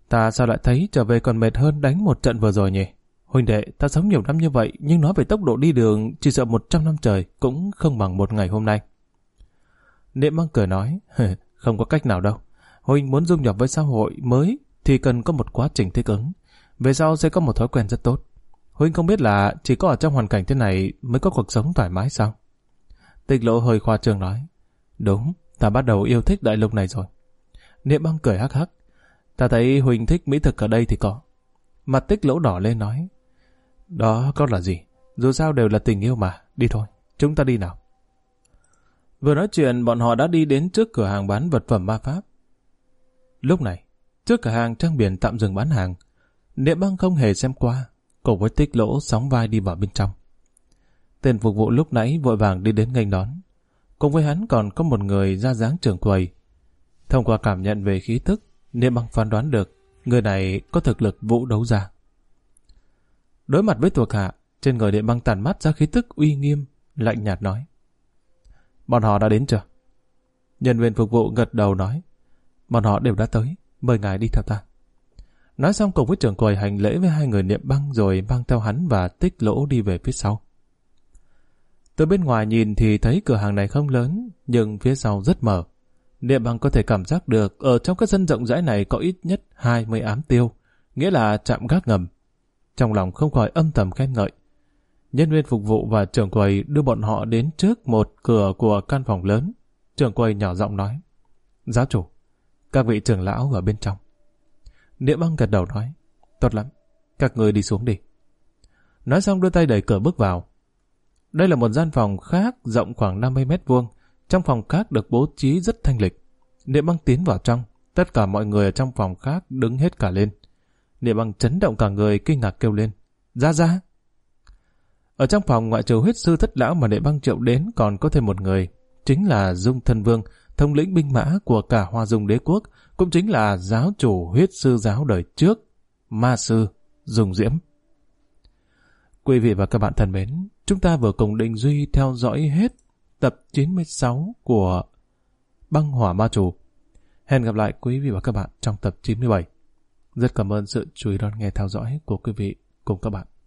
Ta sao lại thấy trở về còn mệt hơn đánh một trận vừa rồi nhỉ? Huynh đệ, ta sống nhiều năm như vậy, nhưng nói về tốc độ đi đường, chỉ sợ 100 năm trời cũng không bằng một ngày hôm nay. Niệm Băng cười nói, không có cách nào đâu. Huynh muốn dung nhập với xã hội mới thì cần có một quá trình thích ứng. Về sau sẽ có một thói quen rất tốt. Huynh không biết là chỉ có ở trong hoàn cảnh thế này mới có cuộc sống thoải mái sao? Tích Lỗ hơi khoa trương nói, đúng, ta bắt đầu yêu thích đại lục này rồi. Niệm Băng cười hắc hắc, ta thấy Huynh thích mỹ thực ở đây thì có. Mặt Tích Lỗ đỏ lên nói, đó có là gì? Dù sao đều là tình yêu mà, đi thôi, chúng ta đi nào. Vừa nói chuyện, bọn họ đã đi đến trước cửa hàng bán vật phẩm ma pháp. Lúc này, trước cửa hàng trang biển tạm dừng bán hàng, Niệm Băng không hề xem qua, cùng với Tích Lỗ sóng vai đi vào bên trong. Tên phục vụ lúc nãy vội vàng đi đến nghênh đón. Cùng với hắn còn có một người ra dáng trưởng quầy. Thông qua cảm nhận về khí tức, Niệm Băng phán đoán được người này có thực lực vũ đấu giả. Đối mặt với thuộc hạ, trên người Niệm Băng tản mát ra khí tức uy nghiêm, lạnh nhạt nói, bọn họ đã đến chưa? Nhân viên phục vụ gật đầu nói, bọn họ đều đã tới, mời ngài đi theo ta. Nói xong cùng với trưởng quầy hành lễ với hai người Niệm Băng rồi mang theo hắn và Tích Lỗ đi về phía sau. Từ bên ngoài nhìn thì thấy cửa hàng này không lớn, nhưng phía sau rất mở. Niệm Băng có thể cảm giác được ở trong cái sân rộng rãi này có ít nhất 20 ám tiêu, nghĩa là trạm gác ngầm. Trong lòng không khỏi âm thầm khen ngợi. Nhân viên phục vụ và trưởng quầy đưa bọn họ đến trước một cửa của căn phòng lớn. Trưởng quầy nhỏ giọng nói, giáo chủ, các vị trưởng lão ở bên trong. Niệm Băng gật đầu nói, tốt lắm, các người đi xuống đi. Nói xong đưa tay đẩy cửa bước vào. Đây là một gian phòng khác rộng khoảng 50 mét vuông. Trong phòng khác được bố trí rất thanh lịch. Niệm Băng tiến vào trong, tất cả mọi người ở trong phòng khác đứng hết cả lên. Niệm Băng chấn động cả người, kinh ngạc kêu lên, ra ra. Ở trong phòng ngoại trừ huyết sư thất lão mà Niệm Băng triệu đến còn có thêm một người, chính là Dung Thân Vương, thống lĩnh binh mã của cả Hoa Dung đế quốc, cũng chính là giáo chủ huyết sư giáo đời trước, ma sư Dung Diễm. Quý vị và các bạn thân mến, chúng ta vừa cùng Đình Duy theo dõi hết tập 96 của Băng Hỏa Ma Chủ. Hẹn gặp lại quý vị và các bạn trong tập 97. Rất cảm ơn sự chú ý đón nghe theo dõi của quý vị cùng các bạn.